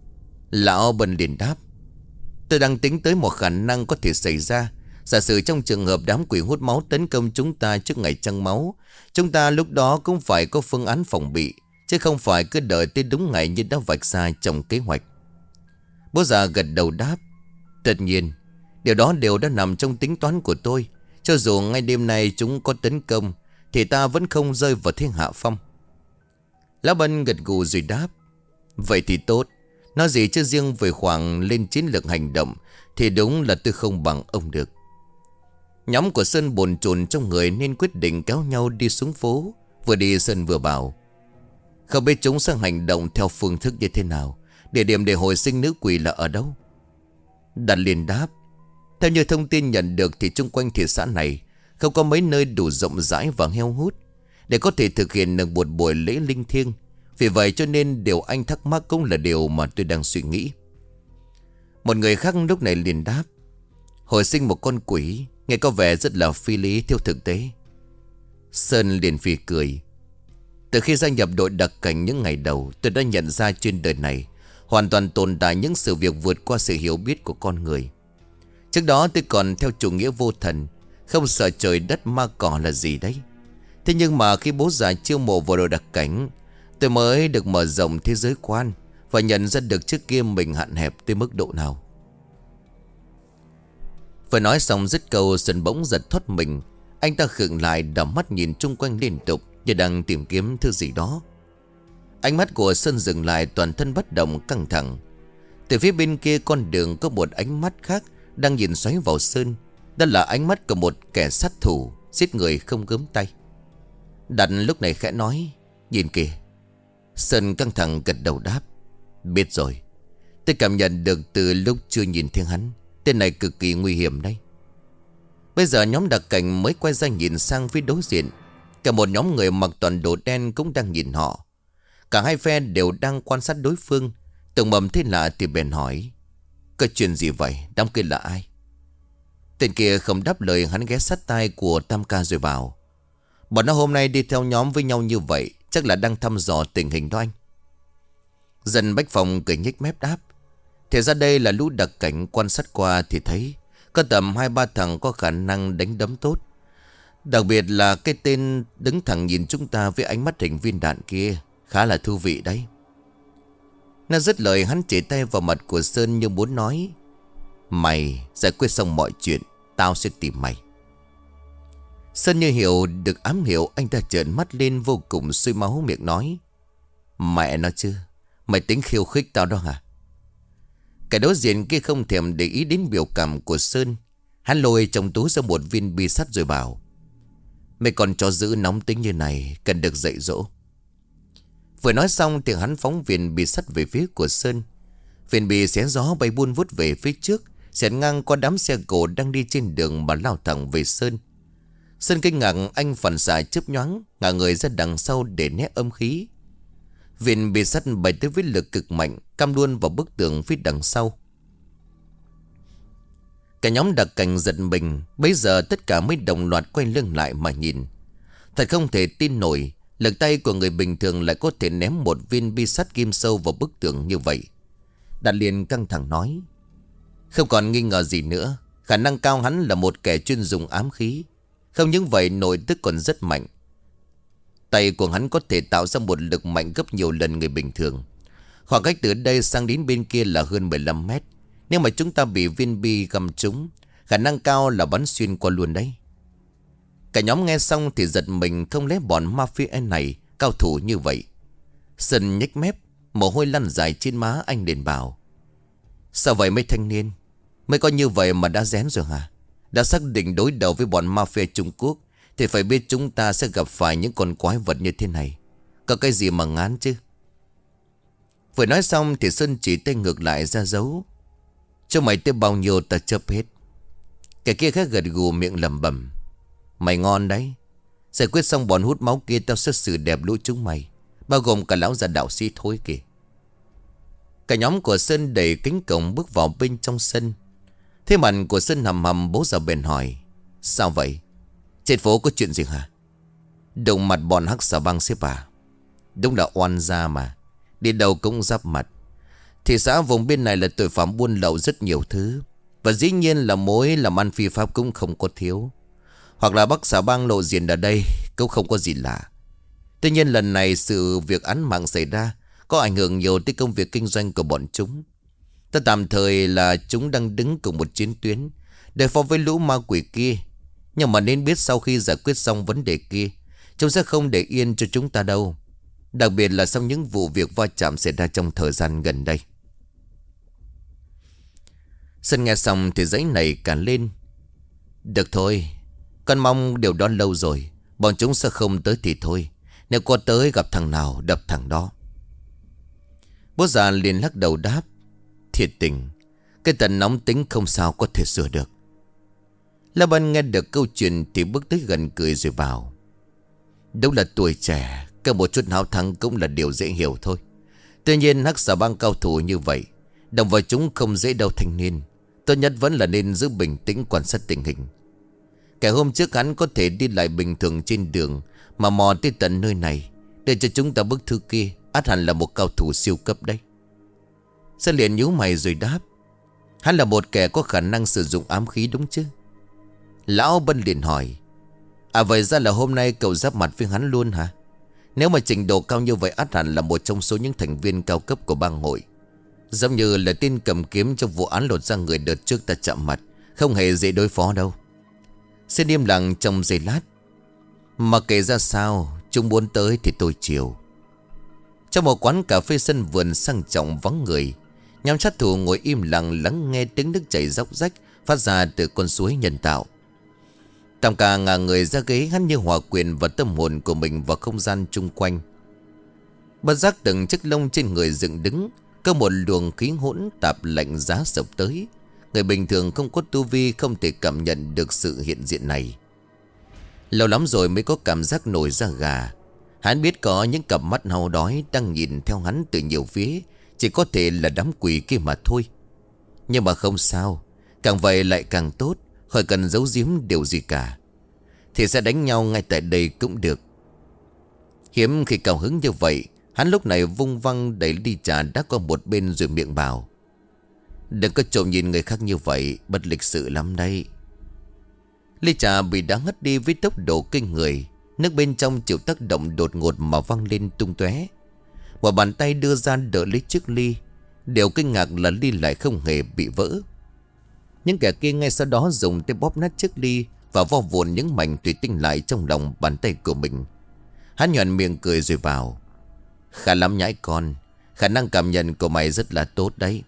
Lão Bân liền đáp: "Tôi đang tính tới một khả năng có thể xảy ra. Giả sử trong trường hợp đám quỷ hút máu tấn công chúng ta trước ngày trăng máu, chúng ta lúc đó cũng phải có phương án phòng bị, chứ không phải cứ đợi tới đúng ngày như đã vạch ra trong kế hoạch." Bố già gật đầu đáp: "Tất nhiên, điều đó đều đã nằm trong tính toán của tôi. Cho dù ngay đêm nay chúng có tấn công, thì ta vẫn không rơi vào thế hạ phong." Lão Bân gật gù rồi đáp: "Vậy thì tốt. Nói gì chứ riêng về khoảng lên chiến lược hành động thì đúng là tôi không bằng ông được." Nhóm của Sơn bồn chồn trong người nên quyết định kéo nhau đi xuống phố. Vừa đi Sơn vừa bảo: "Không biết chúng sẽ hành động theo phương thức như thế nào? Địa điểm để hồi sinh nữ quỷ là ở đâu?" Đạt liền đáp: "Theo như thông tin nhận được thì chung quanh thị xã này không có mấy nơi đủ rộng rãi và heo hút để có thể thực hiện được một buổi lễ linh thiêng. Vì vậy cho nên điều anh thắc mắc cũng là điều mà tôi đang suy nghĩ." Một người khác lúc này liền đáp: "Hồi sinh một con quỷ nghe có vẻ rất là phi lý theo thực tế." Sơn liền phì cười: "Từ khi gia nhập đội đặc cảnh những ngày đầu, tôi đã nhận ra trên đời này hoàn toàn tồn tại những sự việc vượt qua sự hiểu biết của con người. Trước đó tôi còn theo chủ nghĩa vô thần, không sợ trời đất ma cỏ là gì đấy. Thế nhưng mà khi bố già chiêu mộ vào đội đặc cảnh, tôi mới được mở rộng thế giới quan và nhận ra được trước kia mình hạn hẹp tới mức độ nào." Vừa nói xong dứt câu, Sơn bỗng giật thoát mình. Anh ta khựng lại, đảo mắt nhìn chung quanh liên tục như đang tìm kiếm thứ gì đó. Ánh mắt của Sơn dừng lại, toàn thân bất động căng thẳng. Từ phía bên kia con đường có một ánh mắt khác đang nhìn xoáy vào Sơn. Đó là ánh mắt của một kẻ sát thủ giết người không gớm tay. Đạt lúc này khẽ nói: "Nhìn kìa." Sơn căng thẳng gật đầu đáp: "Biết rồi. Tôi cảm nhận được từ lúc chưa nhìn thấy hắn. Tên này cực kỳ nguy hiểm đấy." Bây giờ nhóm đặc cảnh mới quay ra nhìn sang phía đối diện. Cả một nhóm người mặc toàn đồ đen cũng đang nhìn họ. Cả hai phe đều đang quan sát đối phương. Tưởng mầm thế lạ thì bèn hỏi: "Có chuyện gì vậy? Đám kia là ai?" Tên kia không đáp lời, hắn ghé sát tai của Tam Ca rồi bảo: "Bọn nó hôm nay đi theo nhóm với nhau như vậy, chắc là đang thăm dò tình hình đó anh." Dân Bách Phòng cười nhếch mép đáp: "Thì ra đây là lũ đặc cảnh, quan sát qua thì thấy có tầm hai ba thằng có khả năng đánh đấm tốt. Đặc biệt là cái tên đứng thẳng nhìn chúng ta với ánh mắt hình viên đạn kia, khá là thú vị đấy." Nó dứt lời, hắn chỉ tay vào mặt của Sơn như muốn nói: "Mày giải quyết xong mọi chuyện, tao sẽ tìm mày." Sơn như hiểu được ám hiệu, anh ta trợn mắt lên vô cùng sôi máu, miệng nói: "Mẹ nó chứ, mày tính khiêu khích tao đó hả?" Cái đối diện kia không thèm để ý đến biểu cảm của Sơn. Hắn lôi trong túi ra một viên bi sắt rồi bảo: "Mày còn cho giữ nóng tính như này, cần được dạy dỗ." Vừa nói xong thì hắn phóng viên bi sắt về phía của Sơn. Viên bi xé gió bay buôn vút về phía trước, xẹt ngang qua đám xe cổ đang đi trên đường mà lao thẳng về Sơn. Sơn kinh ngạc, anh phản xạ chớp nhoáng, ngả người ra đằng sau để né âm khí. Viên bi sắt bay tới với lực cực mạnh, cắm luôn vào bức tường phía đằng sau. Cả nhóm đặc cảnh giật mình. Bây giờ tất cả mới đồng loạt quay lưng lại mà nhìn. Thật không thể tin nổi, lực tay của người bình thường lại có thể ném một viên bi sắt kim sâu vào bức tường như vậy. Đạt liền căng thẳng nói: "Không còn nghi ngờ gì nữa, khả năng cao hắn là một kẻ chuyên dùng ám khí. Không những vậy, nội tức còn rất mạnh. Tay của hắn có thể tạo ra một lực mạnh gấp nhiều lần người bình thường. Khoảng cách từ đây sang đến bên kia là hơn mười lăm mét. Nếu mà chúng ta bị viên bi găm trúng, khả năng cao là bắn xuyên qua luôn đấy. Cả nhóm nghe xong thì giật mình, không lẽ bọn mafia này cao thủ như vậy. Sơn nhếch mép, mồ hôi lăn dài trên má, anh liền bảo: sao vậy mấy thanh niên? Mới có như vậy mà đã rén rồi hả? Đã xác định đối đầu với bọn mafia Trung Quốc thì phải biết chúng ta sẽ gặp phải những con quái vật như thế này. Có cái gì mà ngán chứ? Vừa nói xong thì Sơn chỉ tay ngược lại ra dấu: cho mày tiếp bao nhiêu ta chấp hết. Kẻ kia khác gật gù miệng lẩm bẩm: mày ngon đấy. Giải quyết xong bọn hút máu kia, tao sẽ xử đẹp lũ chúng mày, bao gồm cả lão già đạo sĩ thối kìa. Cả nhóm của Sơn đẩy cánh cổng bước vào bên trong sân. Thế mặt của Sơn hầm hầm, bố già bèn hỏi: sao vậy? Trên phố có chuyện gì hả? Đụng mặt bọn hắc xà băng xếp à? Đúng là oan gia mà, đi đâu cũng giáp mặt. Thị xã vùng biên này là tội phạm buôn lậu rất nhiều thứ, và dĩ nhiên là mối làm ăn phi pháp cũng không có thiếu. Hoặc là Bắc xà băng lộ diện ở đây cũng không có gì lạ. Tuy nhiên lần này sự việc án mạng xảy ra có ảnh hưởng nhiều tới công việc kinh doanh của bọn chúng. Ta tạm thời là chúng đang đứng cùng một chiến tuyến đối phó với lũ ma quỷ kia. Nhưng mà nên biết sau khi giải quyết xong vấn đề kia, chúng sẽ không để yên cho chúng ta đâu. Đặc biệt là sau những vụ việc va chạm xảy ra trong thời gian gần đây. Sơn nghe xong thì giấy này cả lên: được thôi, con mong điều đó lâu rồi. Bọn chúng sẽ không tới thì thôi, nếu có tới gặp thằng nào đập thằng đó. Bố già liền lắc đầu đáp: thiệt tình, cái tần nóng tính không sao có thể sửa được. La Ban nghe được câu chuyện thì bước tới gần cười rồi bảo: đúng là tuổi trẻ, có một chút háo thắng cũng là điều dễ hiểu thôi. Tuy nhiên hắc xà băng cao thủ như vậy, đồng với chúng không dễ đâu thanh niên. Tốt nhất vẫn là nên giữ bình tĩnh quan sát tình hình. Kẻ hôm trước hắn có thể đi lại bình thường trên đường, mà mò tới tận nơi này để cho chúng ta bức thư kia, ắt hẳn là một cao thủ siêu cấp đấy. Sơn liền nhíu mày rồi đáp: hắn là một kẻ có khả năng sử dụng ám khí đúng chứ? Lão Bân liền hỏi: à vậy ra là hôm nay cậu giáp mặt với hắn luôn hả? Nếu mà trình độ cao như vậy, ắt hẳn là một trong số những thành viên cao cấp của bang hội. Giống như là tên cầm kiếm trong vụ án lột da người đợt trước ta chạm mặt, không hề dễ đối phó đâu. Sơn im lặng trong giây lát: mà kể ra sao, chúng muốn tới thì tôi chiều. Trong một quán cà phê sân vườn sang trọng vắng người, nhóm sát thủ ngồi im lặng lắng nghe tiếng nước chảy róc rách phát ra từ con suối nhân tạo. Tạm cả ngả người ra ghế, hắn như hòa quyện và tâm hồn của mình vào không gian chung quanh. Bất giác từng chiếc lông trên người dựng đứng, có một luồng khí hỗn tạp lạnh giá sộc tới. Người bình thường không có tu vi không thể cảm nhận được sự hiện diện này. Lâu lắm rồi mới có cảm giác nổi da gà. Hắn biết có những cặp mắt hao đói đang nhìn theo hắn từ nhiều phía, chỉ có thể là đám quỷ kia mà thôi. Nhưng mà không sao, càng vậy lại càng tốt, khỏi cần giấu giếm điều gì cả. Thì sẽ đánh nhau ngay tại đây cũng được. Hiếm khi cao hứng như vậy, hắn lúc này vung văng đẩy ly trà đã qua một bên rồi miệng bảo: đừng có trộm nhìn người khác như vậy, bất lịch sự lắm đây. Ly trà bị đá ngất đi với tốc độ kinh người. Nước bên trong chịu tác động đột ngột mà văng lên tung tóe. Một bàn tay đưa ra đỡ lấy chiếc ly. Điều kinh ngạc là ly lại không hề bị vỡ. Những kẻ kia ngay sau đó dùng tay bóp nát chiếc ly và vo vụn những mảnh thủy tinh lại trong lòng bàn tay của mình. Hắn nhoẻn miệng cười rồi bảo: khá lắm nhãi con, khả năng cảm nhận của mày rất là tốt đấy.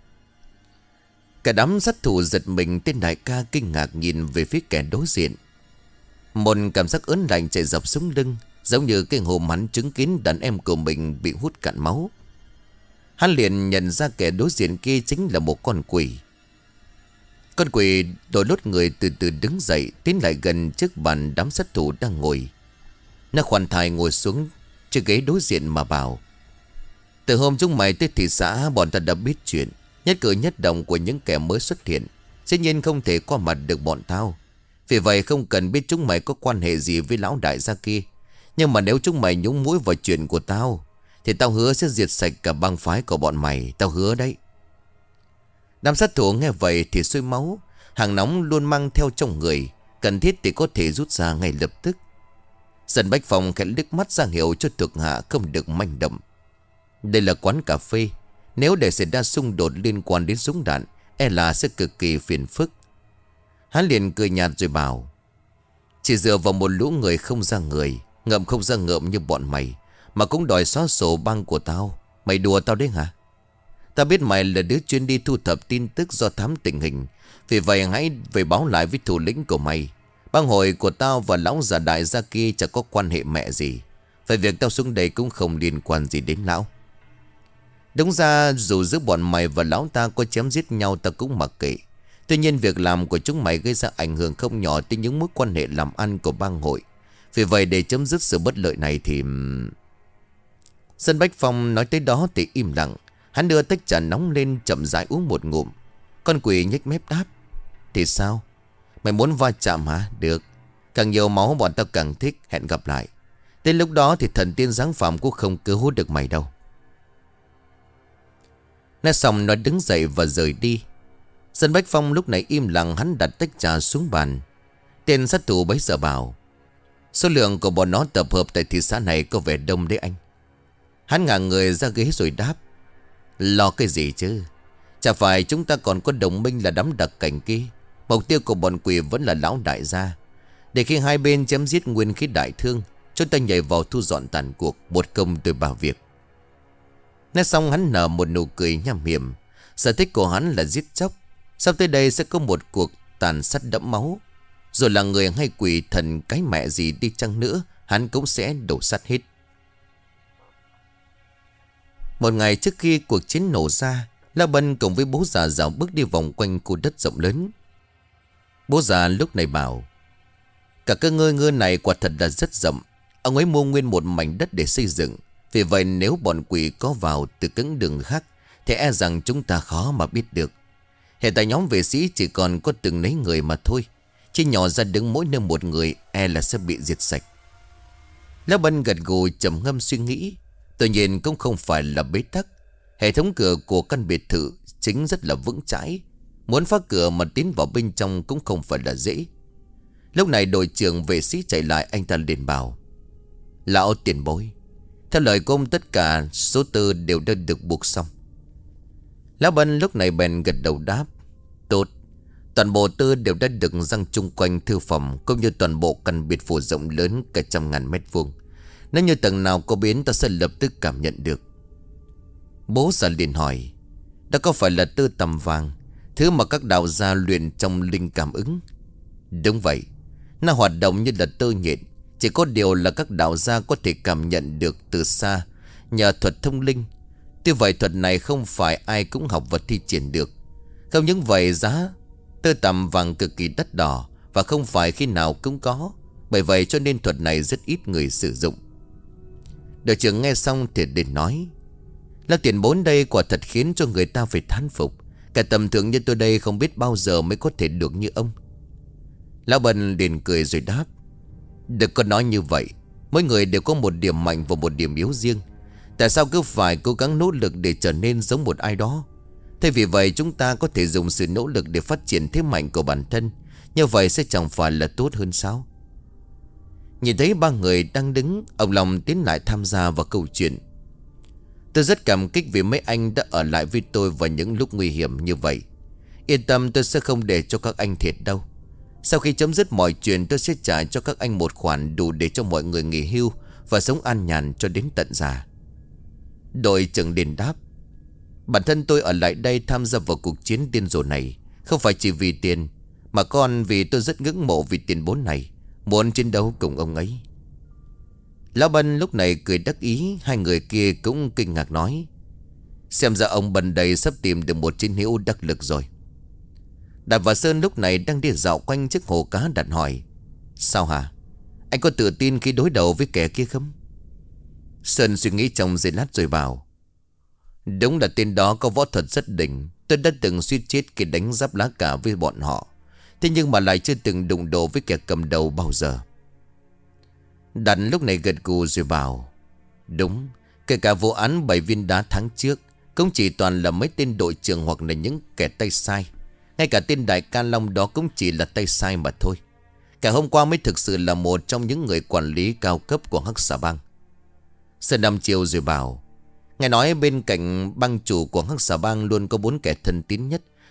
Cả đám sát thủ giật mình, tên đại ca kinh ngạc nhìn về phía kẻ đối diện. Một cảm giác ớn lạnh chạy dọc sống lưng, giống như cái hôm hắn chứng kiến đàn em của mình bị hút cạn máu. Hắn liền nhận ra kẻ đối diện kia chính là một con quỷ. Con quỷ đội lốt người từ từ đứng dậy, tiến lại gần trước bàn đám sát thủ đang ngồi. Nó khoan thai ngồi xuống chiếc ghế đối diện mà bảo: từ hôm chúng mày tới thị xã, bọn ta đã biết chuyện. Nhất cử nhất động của những kẻ mới xuất hiện dĩ nhiên không thể qua mặt được bọn tao. Vì vậy không cần biết chúng mày có quan hệ gì với lão đại gia kia. Nhưng mà nếu chúng mày nhúng mũi vào chuyện của tao thì tao hứa sẽ diệt sạch cả bang phái của bọn mày. Tao hứa đấy. Đám sát thủ nghe vậy thì sôi máu. Hàng nóng luôn mang theo trong người, cần thiết thì có thể rút ra ngay lập tức. Dân Bách Phong khẽ liếc mắt ra hiệu cho thuộc hạ không được manh động. Đây là quán cà phê, nếu để xảy ra xung đột liên quan đến súng đạn e là sẽ cực kỳ phiền phức. Hắn liền cười nhạt rồi bảo: Chỉ dựa vào một lũ người không ra người, ngậm không ra ngợm như bọn mày mà cũng đòi xóa sổ băng của tao. Mày đùa tao đấy hả? Tao biết mày là đứa chuyên đi thu thập tin tức do thám tình hình, vì vậy hãy về báo lại với thủ lĩnh của mày. Bang hội của tao và lão già đại gia kia chẳng có quan hệ mẹ gì. Vậy việc tao xuống đây cũng không liên quan gì đến lão. Đúng ra dù giữa bọn mày và lão ta có chém giết nhau ta cũng mặc kệ. Tuy nhiên việc làm của chúng mày gây ra ảnh hưởng không nhỏ tới những mối quan hệ làm ăn của bang hội. Vì vậy để chấm dứt sự bất lợi này thì... Dân Bách Phong nói tới đó thì im lặng. Hắn đưa tách trà nóng lên chậm rãi uống một ngụm. Con quỷ nhếch mép đáp: Thì sao? Mày muốn va chạm hả? Được. Càng nhiều máu bọn tao càng thích. Hẹn gặp lại. Đến lúc đó thì thần tiên giáng phàm cũng không cứu được mày đâu. Nói xong nó đứng dậy và rời đi. Dân Bách Phong lúc này im lặng. Hắn đặt tách trà xuống bàn. Tên sát thủ bấy giờ bảo: Số lượng của bọn nó tập hợp tại thị xã này có vẻ đông đấy anh. Hắn ngả người ra ghế rồi đáp: Lo cái gì chứ? Chả phải chúng ta còn có đồng minh là đám đặc cảnh kia. Mục tiêu của bọn quỷ vẫn là lão đại gia. Để khi hai bên chém giết nguyên khí đại thương, chúng ta nhảy vào thu dọn tàn cuộc. Một công đôi ba việc. Nói xong hắn nở một nụ cười nham hiểm. Sở thích của hắn là giết chóc. Sắp tới đây sẽ có một cuộc tàn sát đẫm máu. Rồi là người hay quỷ thần cái mẹ gì đi chăng nữa, hắn cũng sẽ đổ sát hết. Một ngày trước khi cuộc chiến nổ ra, La Bân cùng với bố già dạo bước đi vòng quanh khu đất rộng lớn. Bố già lúc này bảo: Cả cái ngơi ngơ này quả thật là rất rộng. Ông ấy mua nguyên một mảnh đất để xây dựng. Vì vậy nếu bọn quỷ có vào từ cứng đường khác thì e rằng chúng ta khó mà biết được. Hiện tại nhóm vệ sĩ chỉ còn có từng nấy người mà thôi. Chia nhỏ ra đứng mỗi nơi một người, e là sẽ bị diệt sạch. La Bân gật gù trầm ngâm suy nghĩ. Tự nhiên cũng không phải là bế tắc. Hệ thống cửa của căn biệt thự chính rất là vững chãi. Muốn phá cửa mà tiến vào bên trong cũng không phải là dễ. Lúc này đội trưởng vệ sĩ chạy lại, anh ta liền bảo: Lão tiền bối, theo lời của ông tất cả số tư đều đã được buộc xong. Lão Bân lúc này bèn gật đầu đáp: Tốt. Toàn bộ tư đều đã được răng chung quanh thư phòng, cũng như toàn bộ căn biệt phủ rộng lớn cả trăm ngàn mét vuông. Nếu như tầng nào có biến ta sẽ lập tức cảm nhận được. Bố già liền hỏi: Đó có phải là tư tầm vàng, thứ mà các đạo gia luyện trong linh cảm ứng? Đúng vậy. Nó hoạt động như là tơ nhện. Chỉ có điều là các đạo gia có thể cảm nhận được từ xa nhờ thuật thông linh. Tuy vậy thuật này không phải ai cũng học và thi triển được. Không những vậy giá tơ tầm vàng cực kỳ đắt đỏ và không phải khi nào cũng có. Bởi vậy cho nên thuật này rất ít người sử dụng. Đội trưởng nghe xong thì đến nói: Lão tiền bối đây quả thật khiến cho người ta phải thán phục. Cả tầm thường như tôi đây không biết bao giờ mới có thể được như ông. Lão Bân liền cười rồi đáp: Đừng có nói như vậy. Mỗi người đều có một điểm mạnh và một điểm yếu riêng. Tại sao cứ phải cố gắng nỗ lực để trở nên giống một ai đó? Thế vì vậy chúng ta có thể dùng sự nỗ lực để phát triển thế mạnh của bản thân. Như vậy sẽ chẳng phải là tốt hơn sao? Nhìn thấy ba người đang đứng, ông Long tiến lại tham gia vào câu chuyện. Tôi rất cảm kích vì mấy anh đã ở lại với tôi vào những lúc nguy hiểm như vậy. Yên tâm, tôi sẽ không để cho các anh thiệt đâu. Sau khi chấm dứt mọi chuyện, tôi sẽ trả cho các anh một khoản đủ để cho mọi người nghỉ hưu và sống an nhàn cho đến tận già. Đội trưởng đền đáp: Bản thân tôi ở lại đây tham gia vào cuộc chiến điên rồ này không phải chỉ vì tiền, mà còn vì tôi rất ngưỡng mộ vị tiền bối này, muốn chiến đấu cùng ông ấy. Lão Bân lúc này cười đắc ý. Hai người kia cũng kinh ngạc nói: Xem ra ông Bân đây sắp tìm được một chiến hữu đắc lực rồi. Đạt và Sơn lúc này đang đi dạo quanh chiếc hồ cá, đặt hỏi: Sao hả? Anh có tự tin khi đối đầu với kẻ kia không? Sơn suy nghĩ trong giây lát rồi bảo: Đúng là tên đó có võ thuật rất đỉnh. Tôi đã từng suýt chết khi đánh giáp lá cả với bọn họ. Thế nhưng mà lại chưa từng đụng độ với kẻ cầm đầu bao giờ. Đạt lúc này gật gù rồi bảo: Đúng. Kể cả vụ án bảy viên đá tháng trước cũng chỉ toàn là mấy tên đội trưởng hoặc là những kẻ tay sai. Ngay cả tên đại ca Long đó cũng chỉ là tay sai mà thôi. Cả hôm qua mới thực sự là một trong những người quản lý cao cấp của Hắc Xà Bang. Sơn năm chiều rồi bảo: Nghe nói bên cạnh bang chủ của Hắc Xà Bang luôn có bốn kẻ thân tín nhất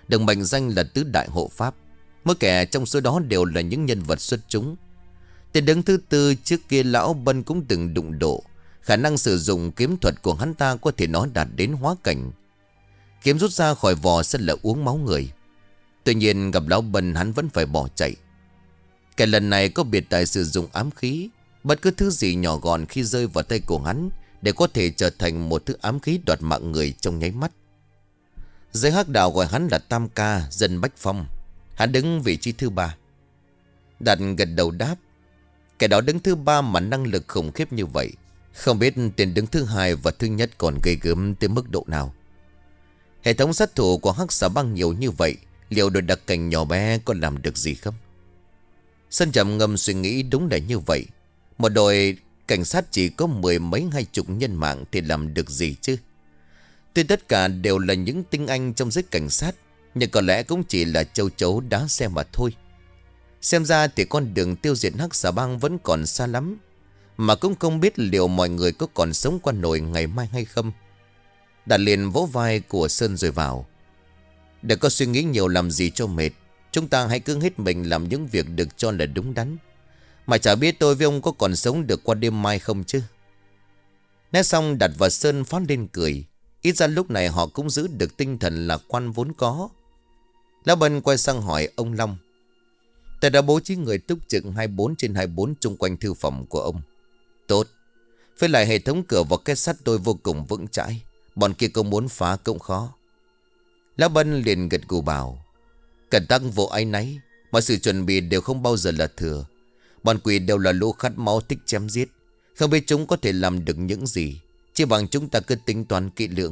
được mệnh danh là tứ đại hộ pháp. Mỗi kẻ trong số đó đều là những nhân vật xuất chúng. Tên đứng thứ tư trước kia lão Bân cũng từng đụng độ. Khả năng sử dụng kiếm thuật của hắn ta có thể nói đạt đến hóa cảnh. Kiếm rút ra khỏi vỏ sẽ là uống máu người. Tuy nhiên gặp lão Bân hắn vẫn phải bỏ chạy. Kẻ lần này có biệt tài sử dụng ám khí. Bất cứ thứ gì nhỏ gọn khi rơi vào tay của hắn để có thể trở thành một thứ ám khí đoạt mạng người trong nháy mắt. Giới hắc đạo gọi hắn là Tam Ca, dân Bách Phong. Hắn đứng vị trí thứ ba. Đạt gật đầu đáp. Kẻ đó đứng thứ ba mà năng lực khủng khiếp như vậy, không biết tiền đứng thứ hai và thứ nhất còn ghê gớm tới mức độ nào. Hệ thống sát thủ của Hắc Xà Bang nhiều như vậy, liệu đội đặc cảnh nhỏ bé có làm được gì không? Sơn trầm ngâm suy nghĩ, đúng là như vậy. Một đội cảnh sát chỉ có mười mấy hai chục nhân mạng thì làm được gì chứ? Tuy tất cả đều là những tinh anh trong giới cảnh sát, nhưng có lẽ cũng chỉ là châu chấu đá xe mà thôi. Xem ra thì con đường tiêu diệt Hắc Xà Bang vẫn còn xa lắm, mà cũng không biết liệu mọi người có còn sống qua nổi ngày mai hay không. Đạt liền vỗ vai của Sơn rồi vào. Đừng có suy nghĩ nhiều làm gì cho mệt. Chúng ta hãy cứ hết mình làm những việc được cho là đúng đắn. Mà chả biết tôi với ông có còn sống được qua đêm mai không chứ. Nói xong Đạt và Sơn phát lên cười. Ít ra lúc này họ cũng giữ được tinh thần lạc quan vốn có. Lão Bân quay sang hỏi ông Long. Ta đã bố trí người túc trực hai mươi bốn trên hai mươi bốn chung quanh thư phòng của ông. Tốt. Với lại hệ thống cửa và kết sắt tôi vô cùng vững chãi. Bọn kia có muốn phá cũng khó. Lão Bân liền gật gù bảo. Cẩn tăng vô áy náy. Mọi sự chuẩn bị đều không bao giờ là thừa. Bọn quỷ đều là lũ khát máu thích chém giết. Không biết chúng có thể làm được những gì, chỉ bằng chúng ta cứ tính toán kỹ lưỡng.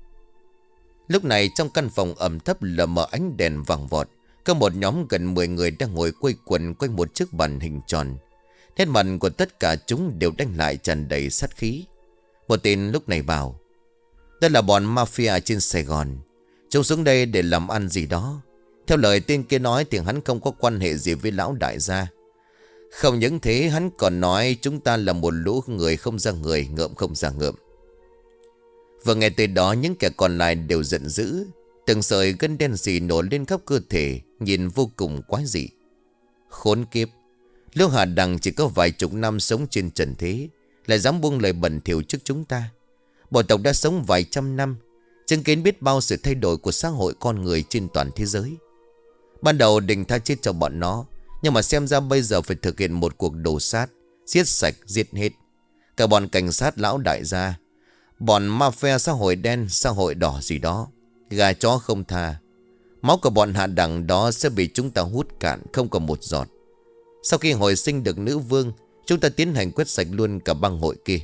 Lúc này trong căn phòng ẩm thấp lờ mờ ánh đèn vàng vọt. Có một nhóm gần mười người đang ngồi quây quần quanh một chiếc bàn hình tròn. Nét mặt của tất cả chúng đều đanh lại tràn đầy sát khí. Một tên lúc này bảo. Đây là bọn mafia trên Sài Gòn. Chúng xuống đây để làm ăn gì đó. Theo lời tên kia nói thì hắn không có quan hệ gì với lão đại gia. Không những thế hắn còn nói chúng ta là một lũ người không ra người, ngợm không ra ngợm. Vừa nghe từ đó những kẻ còn lại đều giận dữ. Từng sợi gân đen xì nổi lên khắp cơ thể, nhìn vô cùng quái dị. Khốn kiếp. Lũ Hà Đằng chỉ có vài chục năm sống trên trần thế, lại dám buông lời bẩn thỉu trước chúng ta. Bộ tộc đã sống vài trăm năm, chứng kiến biết bao sự thay đổi của xã hội con người trên toàn thế giới. Ban đầu định tha chết cho bọn nó, nhưng mà xem ra bây giờ phải thực hiện một cuộc đổ sát, giết sạch, giết hết. Cả bọn cảnh sát lão đại gia, bọn mafia xã hội đen, xã hội đỏ gì đó, gà chó không tha. Máu của bọn Hạ Đẳng đó sẽ bị chúng ta hút cạn, không còn một giọt. Sau khi hồi sinh được nữ vương, chúng ta tiến hành quét sạch luôn cả bang hội kia.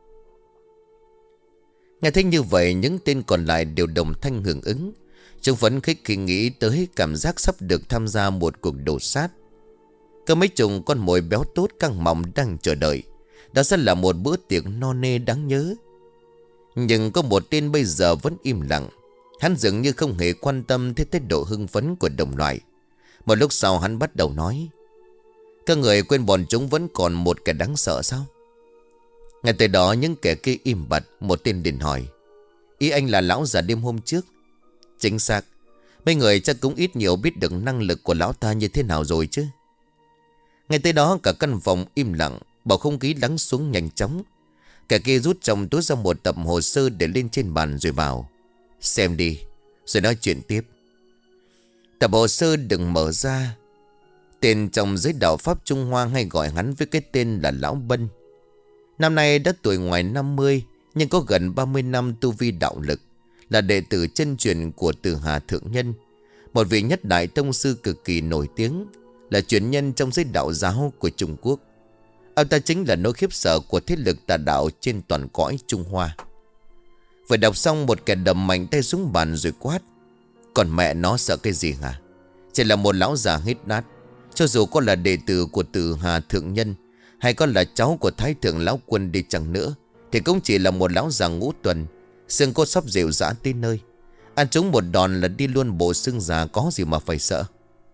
Nghe thấy như vậy, những tên còn lại đều đồng thanh hưởng ứng. Chúng phấn khích khi nghĩ tới cảm giác sắp được tham gia một cuộc đổ sát. Có mấy chục con mồi béo tốt căng mọng đang chờ đợi. Đó sẽ là một bữa tiệc no nê đáng nhớ. Nhưng có một tên bây giờ vẫn im lặng. Hắn dường như không hề quan tâm tới thái độ hưng phấn của đồng loại. Một lúc sau hắn bắt đầu nói. Các người quên bọn chúng vẫn còn một kẻ đáng sợ sao? Ngay tới đó những kẻ kia im bặt. Một tên liền hỏi. Ý anh là lão già đêm hôm trước? Chính xác. Mấy người chắc cũng ít nhiều biết được năng lực của lão ta như thế nào rồi chứ. Ngay tới đó cả căn phòng im lặng. Bầu không khí lắng xuống nhanh chóng. Kẻ kia rút trong túi ra một tập hồ sơ để lên trên bàn rồi bảo. Xem đi, rồi nói chuyện tiếp. Tập hồ sơ đừng mở ra. Tên trong giới đạo Pháp Trung Hoa hay gọi hắn với cái tên là Lão Bân. Năm nay đã tuổi ngoài năm mươi, nhưng có gần ba mươi năm tu vi đạo lực. Là đệ tử chân truyền của Từ Hà Thượng Nhân, một vị nhất đại tông sư cực kỳ nổi tiếng, là truyền nhân trong giới đạo giáo của Trung Quốc. Ông ta chính là nỗi khiếp sợ của thế lực tà đạo trên toàn cõi Trung Hoa. Vừa đọc xong, một kẻ đầm mạnh tay xuống bàn rồi quát. Còn mẹ nó sợ cái gì hả? Chỉ là một lão già hít nát. Cho dù có là đệ tử của Từ Hà Thượng Nhân, hay có là cháu của Thái Thượng Lão Quân đi chăng nữa, thì cũng chỉ là một lão già ngũ tuần, xương cốt sắp rệu rã tới nơi. Ăn trúng một đòn là đi luôn bộ xương già, có gì mà phải sợ.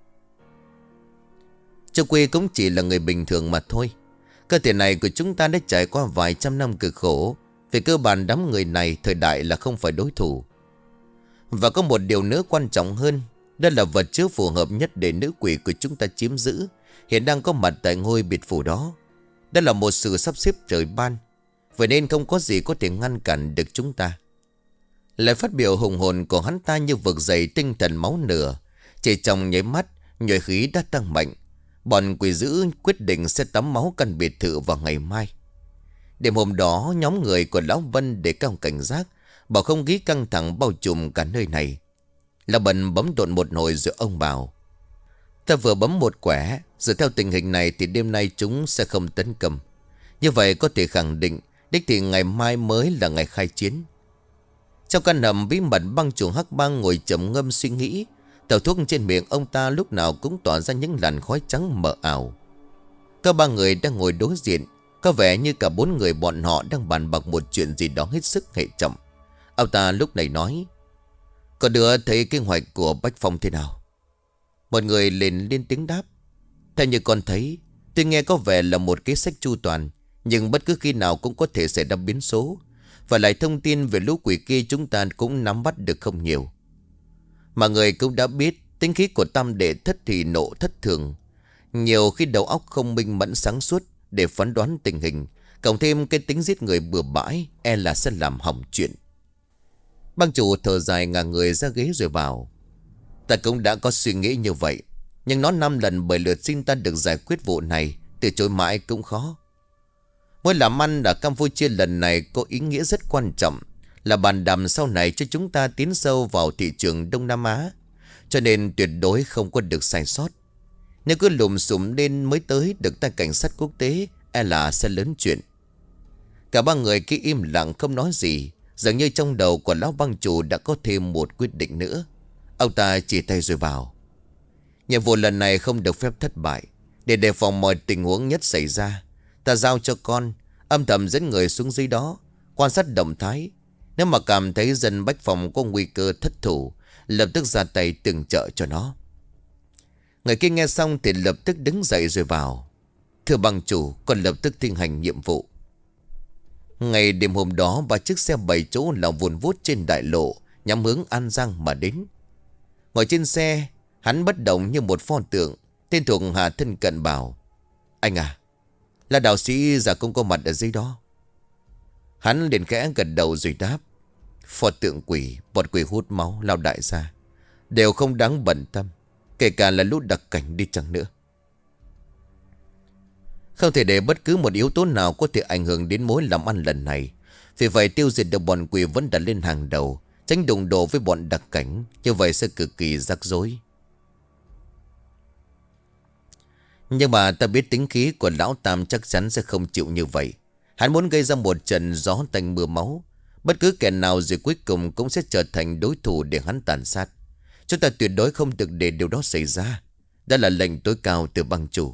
Châu Quy cũng chỉ là người bình thường mà thôi. Cơ thể này của chúng ta đã trải qua vài trăm năm cực khổ. Về cơ bản đám người này thời đại là không phải đối thủ. Và có một điều nữa quan trọng hơn. Đây là vật chứa phù hợp nhất để nữ quỷ của chúng ta chiếm giữ, hiện đang có mặt tại ngôi biệt phủ đó. Đây là một sự sắp xếp trời ban, vậy nên không có gì có thể ngăn cản được chúng ta. Lời phát biểu hùng hồn của hắn ta như vực dậy tinh thần máu lửa. Chỉ trong nháy mắt, nhuệ khí đã tăng mạnh. Bọn quỷ dữ quyết định sẽ tắm máu căn biệt thự vào ngày mai. Đêm hôm đó, nhóm người của Lão Vân để cao cảnh giác, bảo không khí căng thẳng bao trùm cả nơi này. Lão Bần bấm độn một hồi rồi ông bảo: ta vừa bấm một quẻ, dựa theo tình hình này thì đêm nay chúng sẽ không tấn công. Như vậy có thể khẳng định đích thị ngày mai mới là ngày khai chiến. Trong căn hầm bí mật, băng chủ Hắc Bang ngồi trầm ngâm suy nghĩ. Tàu thuốc trên miệng ông ta lúc nào cũng tỏa ra những làn khói trắng mờ ảo. Có ba người đang ngồi đối diện, có vẻ như cả bốn người bọn họ đang bàn bạc một chuyện gì đó hết sức hệ trọng. Ông ta lúc này nói: có đứa thấy kế hoạch của Bách Phong thế nào? Một người lên lên tiếng đáp: theo như con thấy, tuy nghe có vẻ là một kế sách chu toàn, nhưng bất cứ khi nào cũng có thể xảy ra biến số. Và lại thông tin về lũ quỷ kia chúng ta cũng nắm bắt được không nhiều. Mà người cũng đã biết tính khí của tam đệ thất thì nộ thất thường. Nhiều khi đầu óc không minh mẫn sáng suốt để phán đoán tình hình, cộng thêm cái tính giết người bừa bãi, e là sẽ làm hỏng chuyện. Bang chủ thở dài ngả người ra ghế rồi bảo: ta cũng đã có suy nghĩ như vậy, nhưng nó năm lần bởi lượt xin ta được giải quyết vụ này, từ chối mãi cũng khó. Mối làm ăn ở Campuchia lần này có ý nghĩa rất quan trọng, là bàn đàm sau này cho chúng ta tiến sâu vào thị trường Đông Nam Á, cho nên tuyệt đối không có được sai sót. Nếu cứ lùm xùm lên mới tới được tay cảnh sát quốc tế, e là sẽ lớn chuyện. Cả ba người cứ im lặng không nói gì, dường như trong đầu của lão bang chủ đã có thêm một quyết định nữa. Ông ta chỉ tay rồi bảo: nhiệm vụ lần này không được phép thất bại. Để đề phòng mọi tình huống nhất xảy ra, ta giao cho con âm thầm dẫn người xuống dưới đó, quan sát động thái. Nếu mà cảm thấy dân Bách Phòng có nguy cơ thất thủ, lập tức ra tay từng trợ cho nó. Người kia nghe xong thì lập tức đứng dậy rồi bảo: thưa bang chủ, con lập tức thi hành nhiệm vụ. Ngày đêm hôm đó, ba chiếc xe bảy chỗ lao vùn vút trên đại lộ nhắm hướng An Giang mà đến. Ngồi trên xe, hắn bất động như một pho tượng. Tên thuộc hạ thân cận bảo: anh à, là đạo sĩ già cũng có mặt ở dưới đó. Hắn liền khẽ gật đầu rồi đáp: pho tượng quỷ, bọn quỷ hút máu, lao đại gia đều không đáng bận tâm, kể cả là lũ đặc cảnh đi chăng nữa. Không thể để bất cứ một yếu tố nào có thể ảnh hưởng đến mối làm ăn lần này. Vì vậy tiêu diệt được bọn quỷ vẫn đặt lên hàng đầu, tránh đụng độ với bọn đặc cảnh, như vậy sẽ cực kỳ rắc rối. Nhưng mà ta biết tính khí của lão Tam chắc chắn sẽ không chịu như vậy. Hắn muốn gây ra một trận gió tanh mưa máu. Bất cứ kẻ nào rồi cuối cùng cũng sẽ trở thành đối thủ để hắn tàn sát. Chúng ta tuyệt đối không được để điều đó xảy ra. Đó là lệnh tối cao từ bang chủ.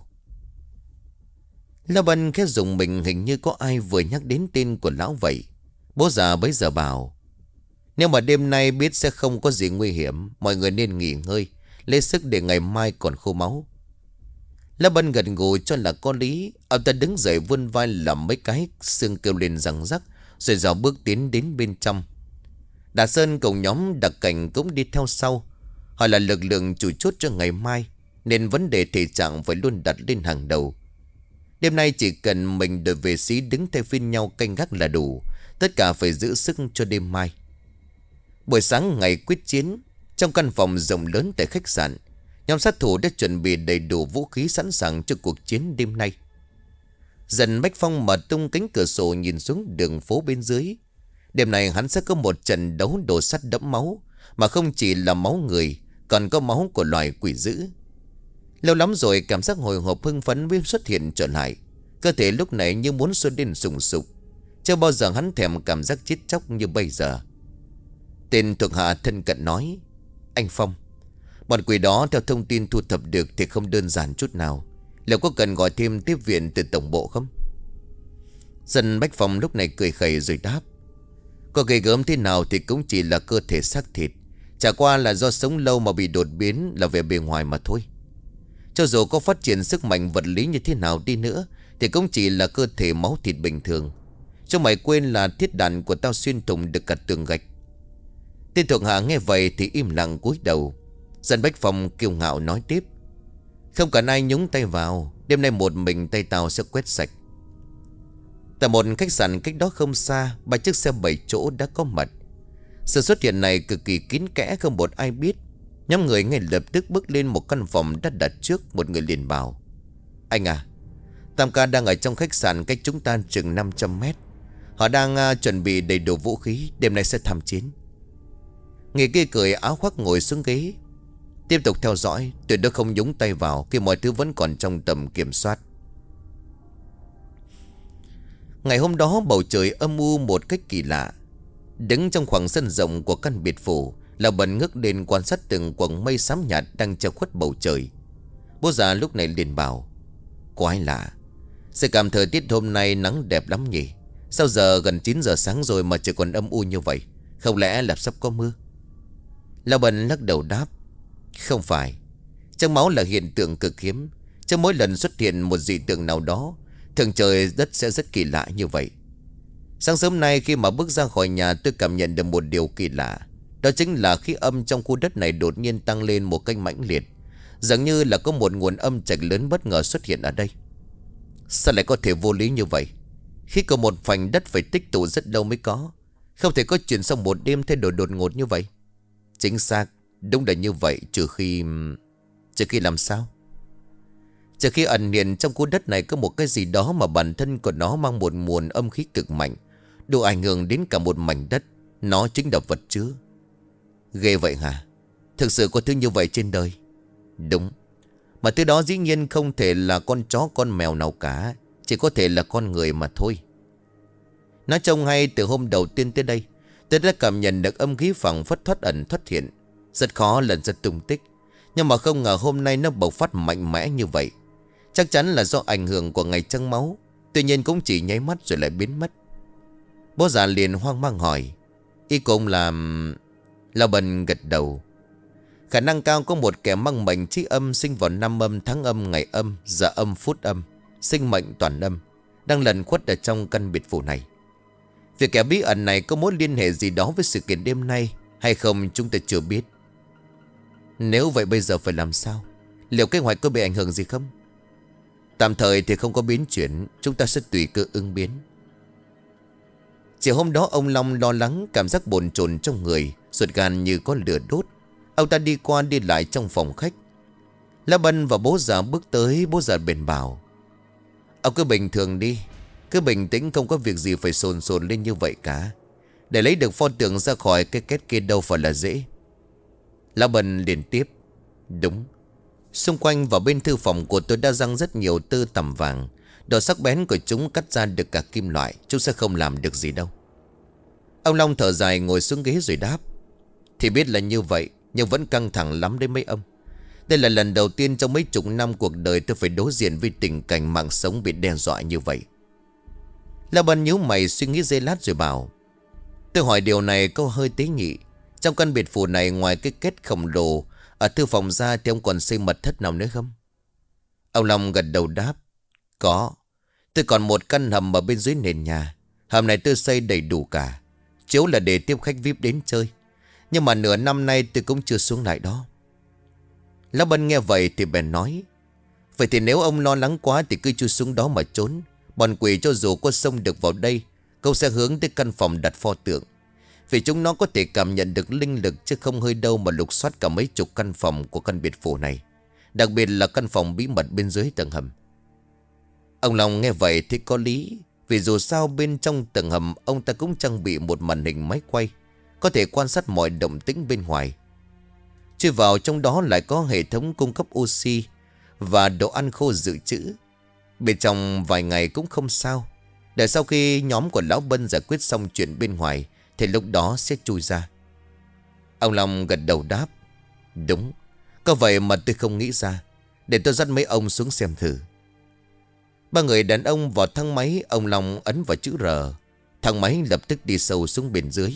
Lão Bân khẽ dùng mình, hình như có ai vừa nhắc đến tên của lão vậy. Bố già bấy giờ bảo: nếu mà đêm nay biết sẽ không có gì nguy hiểm, mọi người nên nghỉ ngơi, lấy sức để ngày mai còn khô máu. Lão Bân gật gù cho là có lý. Ông ta đứng dậy vươn vai làm mấy cái xương kêu lên răng rắc, rồi dạo bước tiến đến bên trong. Đà Sơn cùng nhóm đặc cảnh cũng đi theo sau. Họ là lực lượng chủ chốt cho ngày mai, nên vấn đề thể trạng phải luôn đặt lên hàng đầu. Đêm nay chỉ cần mình đội vệ sĩ đứng thay phiên nhau canh gác là đủ. Tất cả phải giữ sức cho đêm mai. Buổi sáng ngày quyết chiến, trong căn phòng rộng lớn tại khách sạn, nhóm sát thủ đã chuẩn bị đầy đủ vũ khí sẵn sàng cho cuộc chiến đêm nay. Dần Bách Phong mở tung cánh cửa sổ nhìn xuống đường phố bên dưới. Đêm nay hắn sẽ có một trận đấu đồ sắt đẫm máu, mà không chỉ là máu người, còn có máu của loài quỷ dữ. Lâu lắm rồi cảm giác hồi hộp hưng phấn mới xuất hiện trở lại. Cơ thể lúc này như muốn xuân lên sùng sục. Chưa bao giờ hắn thèm cảm giác chết chóc như bây giờ. Tên thuộc hạ thân cận nói: anh Phong, bọn quỷ đó theo thông tin thu thập được thì không đơn giản chút nào. Liệu có cần gọi thêm tiếp viện từ tổng bộ không? Dân Bách Phong lúc này cười khẩy rồi đáp: có ghê gớm thế nào thì cũng chỉ là cơ thể xác thịt. Chả qua là do sống lâu mà bị đột biến là về bề ngoài mà thôi. Cho dù có phát triển sức mạnh vật lý như thế nào đi nữa thì cũng chỉ là cơ thể máu thịt bình thường. Cho mày quên là thiết đạn của tao xuyên thủng được cả tường gạch. Tên thuộc hạ nghe vậy thì im lặng cúi đầu. Dân Bách Phong kiêu ngạo nói tiếp. Không cần ai nhúng tay vào. Đêm nay một mình tay tao sẽ quét sạch. Tại một khách sạn cách đó không xa, ba chiếc xe bảy chỗ đã có mặt. Sự xuất hiện này cực kỳ kín kẽ, không một ai biết. Nhóm người ngay lập tức bước lên một căn phòng đã đặt trước. Một người liền bảo: Anh à, Tam ca đang ở trong khách sạn cách chúng ta chừng năm trăm mét. Họ đang uh, chuẩn bị đầy đủ vũ khí, đêm nay sẽ tham chiến. Người kia cười áo khoác ngồi xuống ghế. Tiếp tục theo dõi, tuyệt đối không nhúng tay vào khi mọi thứ vẫn còn trong tầm kiểm soát. Ngày hôm đó bầu trời âm u một cách kỳ lạ. Đứng trong khoảng sân rộng của căn biệt phủ, Lão Bần ngước lên quan sát từng quầng mây xám nhạt đang che khuất bầu trời. Bố già lúc này liền bảo: Quái lạ, sẽ cảm thời tiết hôm nay nắng đẹp lắm nhỉ? Sao giờ gần chín giờ sáng rồi mà trời còn âm u như vậy? Không lẽ là sắp có mưa? Lão Bần lắc đầu đáp: Không phải. Trăng máu là hiện tượng cực hiếm. Trong mỗi lần xuất hiện một dị tượng nào đó, thường trời đất sẽ rất kỳ lạ như vậy. Sáng sớm nay khi mà bước ra khỏi nhà, tôi cảm nhận được một điều kỳ lạ. Đó chính là khí âm trong khu đất này đột nhiên tăng lên một cách mãnh liệt. Dường như là có một nguồn âm trạch lớn bất ngờ xuất hiện ở đây. Sao lại có thể vô lý như vậy? Khi có một khoảnh đất phải tích tụ rất lâu mới có. Không thể có chuyện sau một đêm thay đổi đột ngột như vậy. Chính xác, đúng là như vậy. Trừ khi... Trừ khi làm sao? Trừ khi ẩn hiện trong khu đất này có một cái gì đó mà bản thân của nó mang một nguồn âm khí cực mạnh, đủ ảnh hưởng đến cả một mảnh đất. Nó chính là vật chứa. Ghê vậy hả? Thực sự có thứ như vậy trên đời? Đúng. Mà thứ đó dĩ nhiên không thể là con chó con mèo nào cả. Chỉ có thể là con người mà thôi. Nói trông hay, từ hôm đầu tiên tới đây, tôi đã cảm nhận được âm khí phảng phất thoát ẩn thoát hiện. Rất khó lần ra tung tích. Nhưng mà không ngờ hôm nay nó bộc phát mạnh mẽ như vậy. Chắc chắn là do ảnh hưởng của ngày trăng máu. Tuy nhiên cũng chỉ nháy mắt rồi lại biến mất. Bố già liền hoang mang hỏi: Ý cùng là... Lão Bần gật đầu. Khả năng cao có một kẻ mang mệnh trí âm, sinh vào năm âm tháng âm ngày âm, giờ âm phút âm, sinh mệnh toàn âm, đang lẩn khuất ở trong căn biệt phủ này. Việc kẻ bí ẩn này có mối liên hệ gì đó với sự kiện đêm nay hay không chúng ta chưa biết. Nếu vậy bây giờ phải làm sao? Liệu kế hoạch có bị ảnh hưởng gì không? Tạm thời thì không có biến chuyển. Chúng ta sẽ tùy cơ ứng biến. Chiều hôm đó ông Long lo lắng, cảm giác bồn chồn trong người, ruột gan như có lửa đốt. Ông ta đi qua đi lại trong phòng khách. Lão Bân và bố già bước tới. Bố già bèn bảo: Ông cứ bình thường đi, cứ bình tĩnh, không có việc gì phải sồn sồn lên như vậy cả. Để lấy được pho tượng ra khỏi cái két kia đâu phải là dễ. Lão Bân liền tiếp: Đúng. Xung quanh và bên thư phòng của tôi đã răng rất nhiều tơ tằm vàng. Độ sắc bén của chúng cắt ra được cả kim loại. Chúng sẽ không làm được gì đâu. Ông Long thở dài ngồi xuống ghế rồi đáp: Thì biết là như vậy, nhưng vẫn căng thẳng lắm đấy mấy ông. Đây là lần đầu tiên trong mấy chục năm cuộc đời tôi phải đối diện với tình cảnh mạng sống bị đe dọa như vậy. Lão Bân nhíu mày suy nghĩ giây lát rồi bảo: Tôi hỏi điều này có hơi tế nhị. Trong căn biệt phủ này ngoài cái kết khổng lồ ở thư phòng ra thì ông còn xây mật thất nào nữa không? Ông Long gật đầu đáp: Có. Tôi còn một căn hầm ở bên dưới nền nhà. Hầm này tôi xây đầy đủ cả. Chiếu là để tiếp khách vi ai pi đến chơi. Nhưng mà nửa năm nay tôi cũng chưa xuống lại đó. Lão Bân nghe vậy thì bèn nói: Vậy thì nếu ông lo lắng quá thì cứ chui xuống đó mà trốn. Bọn quỷ cho dù có xông được vào đây, cũng sẽ hướng tới căn phòng đặt pho tượng. Vì chúng nó có thể cảm nhận được linh lực, chứ không hơi đâu mà lục soát cả mấy chục căn phòng của căn biệt phủ này. Đặc biệt là căn phòng bí mật bên dưới tầng hầm. Ông Long nghe vậy thì có lý. Vì dù sao bên trong tầng hầm ông ta cũng trang bị một màn hình máy quay, có thể quan sát mọi động tĩnh bên ngoài. Chui vào trong đó lại có hệ thống cung cấp oxy và đồ ăn khô dự trữ. Bên trong vài ngày cũng không sao. Để sau khi nhóm của Lão Bân giải quyết xong chuyện bên ngoài thì lúc đó sẽ chui ra. Ông Long gật đầu đáp: Đúng. Có vậy mà tôi không nghĩ ra. Để tôi dắt mấy ông xuống xem thử. Ba người đàn ông vào thang máy. Ông Long ấn vào chữ R. Thang máy lập tức đi sâu xuống bên dưới.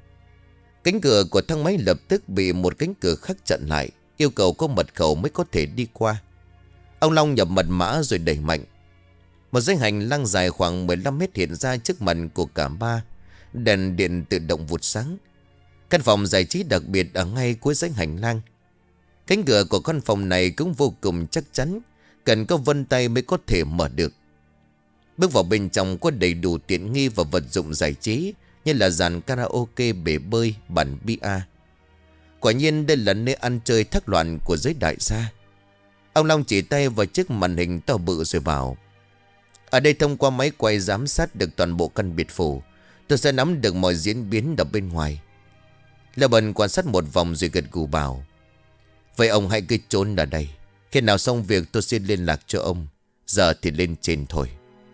Cánh cửa của thang máy lập tức bị một cánh cửa khác chặn lại, yêu cầu có mật khẩu mới có thể đi qua. Ông Long nhập mật mã rồi đẩy mạnh. Một dãy hành lang dài khoảng mười lăm mét hiện ra trước mặt của cả ba. Đèn điện tự động vụt sáng. Căn phòng giải trí đặc biệt ở ngay cuối dãy hành lang. Cánh cửa của căn phòng này cũng vô cùng chắc chắn, cần có vân tay mới có thể mở được. Bước vào bên trong có đầy đủ tiện nghi và vật dụng giải trí, như là dàn karaoke, bể bơi, bàn bia. Quả nhiên đây là nơi ăn chơi thác loạn của giới đại gia. Ông Long chỉ tay vào chiếc màn hình to bự rồi bảo: ở đây thông qua máy quay giám sát được toàn bộ căn biệt phủ, tôi sẽ nắm được mọi diễn biến ở bên ngoài. Lão Bần quan sát một vòng rồi gật gù bảo: vậy ông hãy cứ trốn ở đây, khi nào xong việc tôi sẽ liên lạc cho ông. Giờ thì lên trên thôi.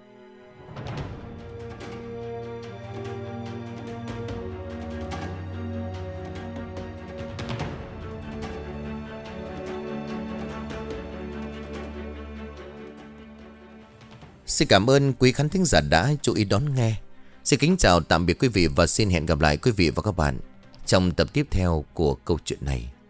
Xin cảm ơn quý khán thính giả đã chú ý đón nghe. Xin kính chào tạm biệt quý vị và xin hẹn gặp lại quý vị và các bạn trong tập tiếp theo của câu chuyện này.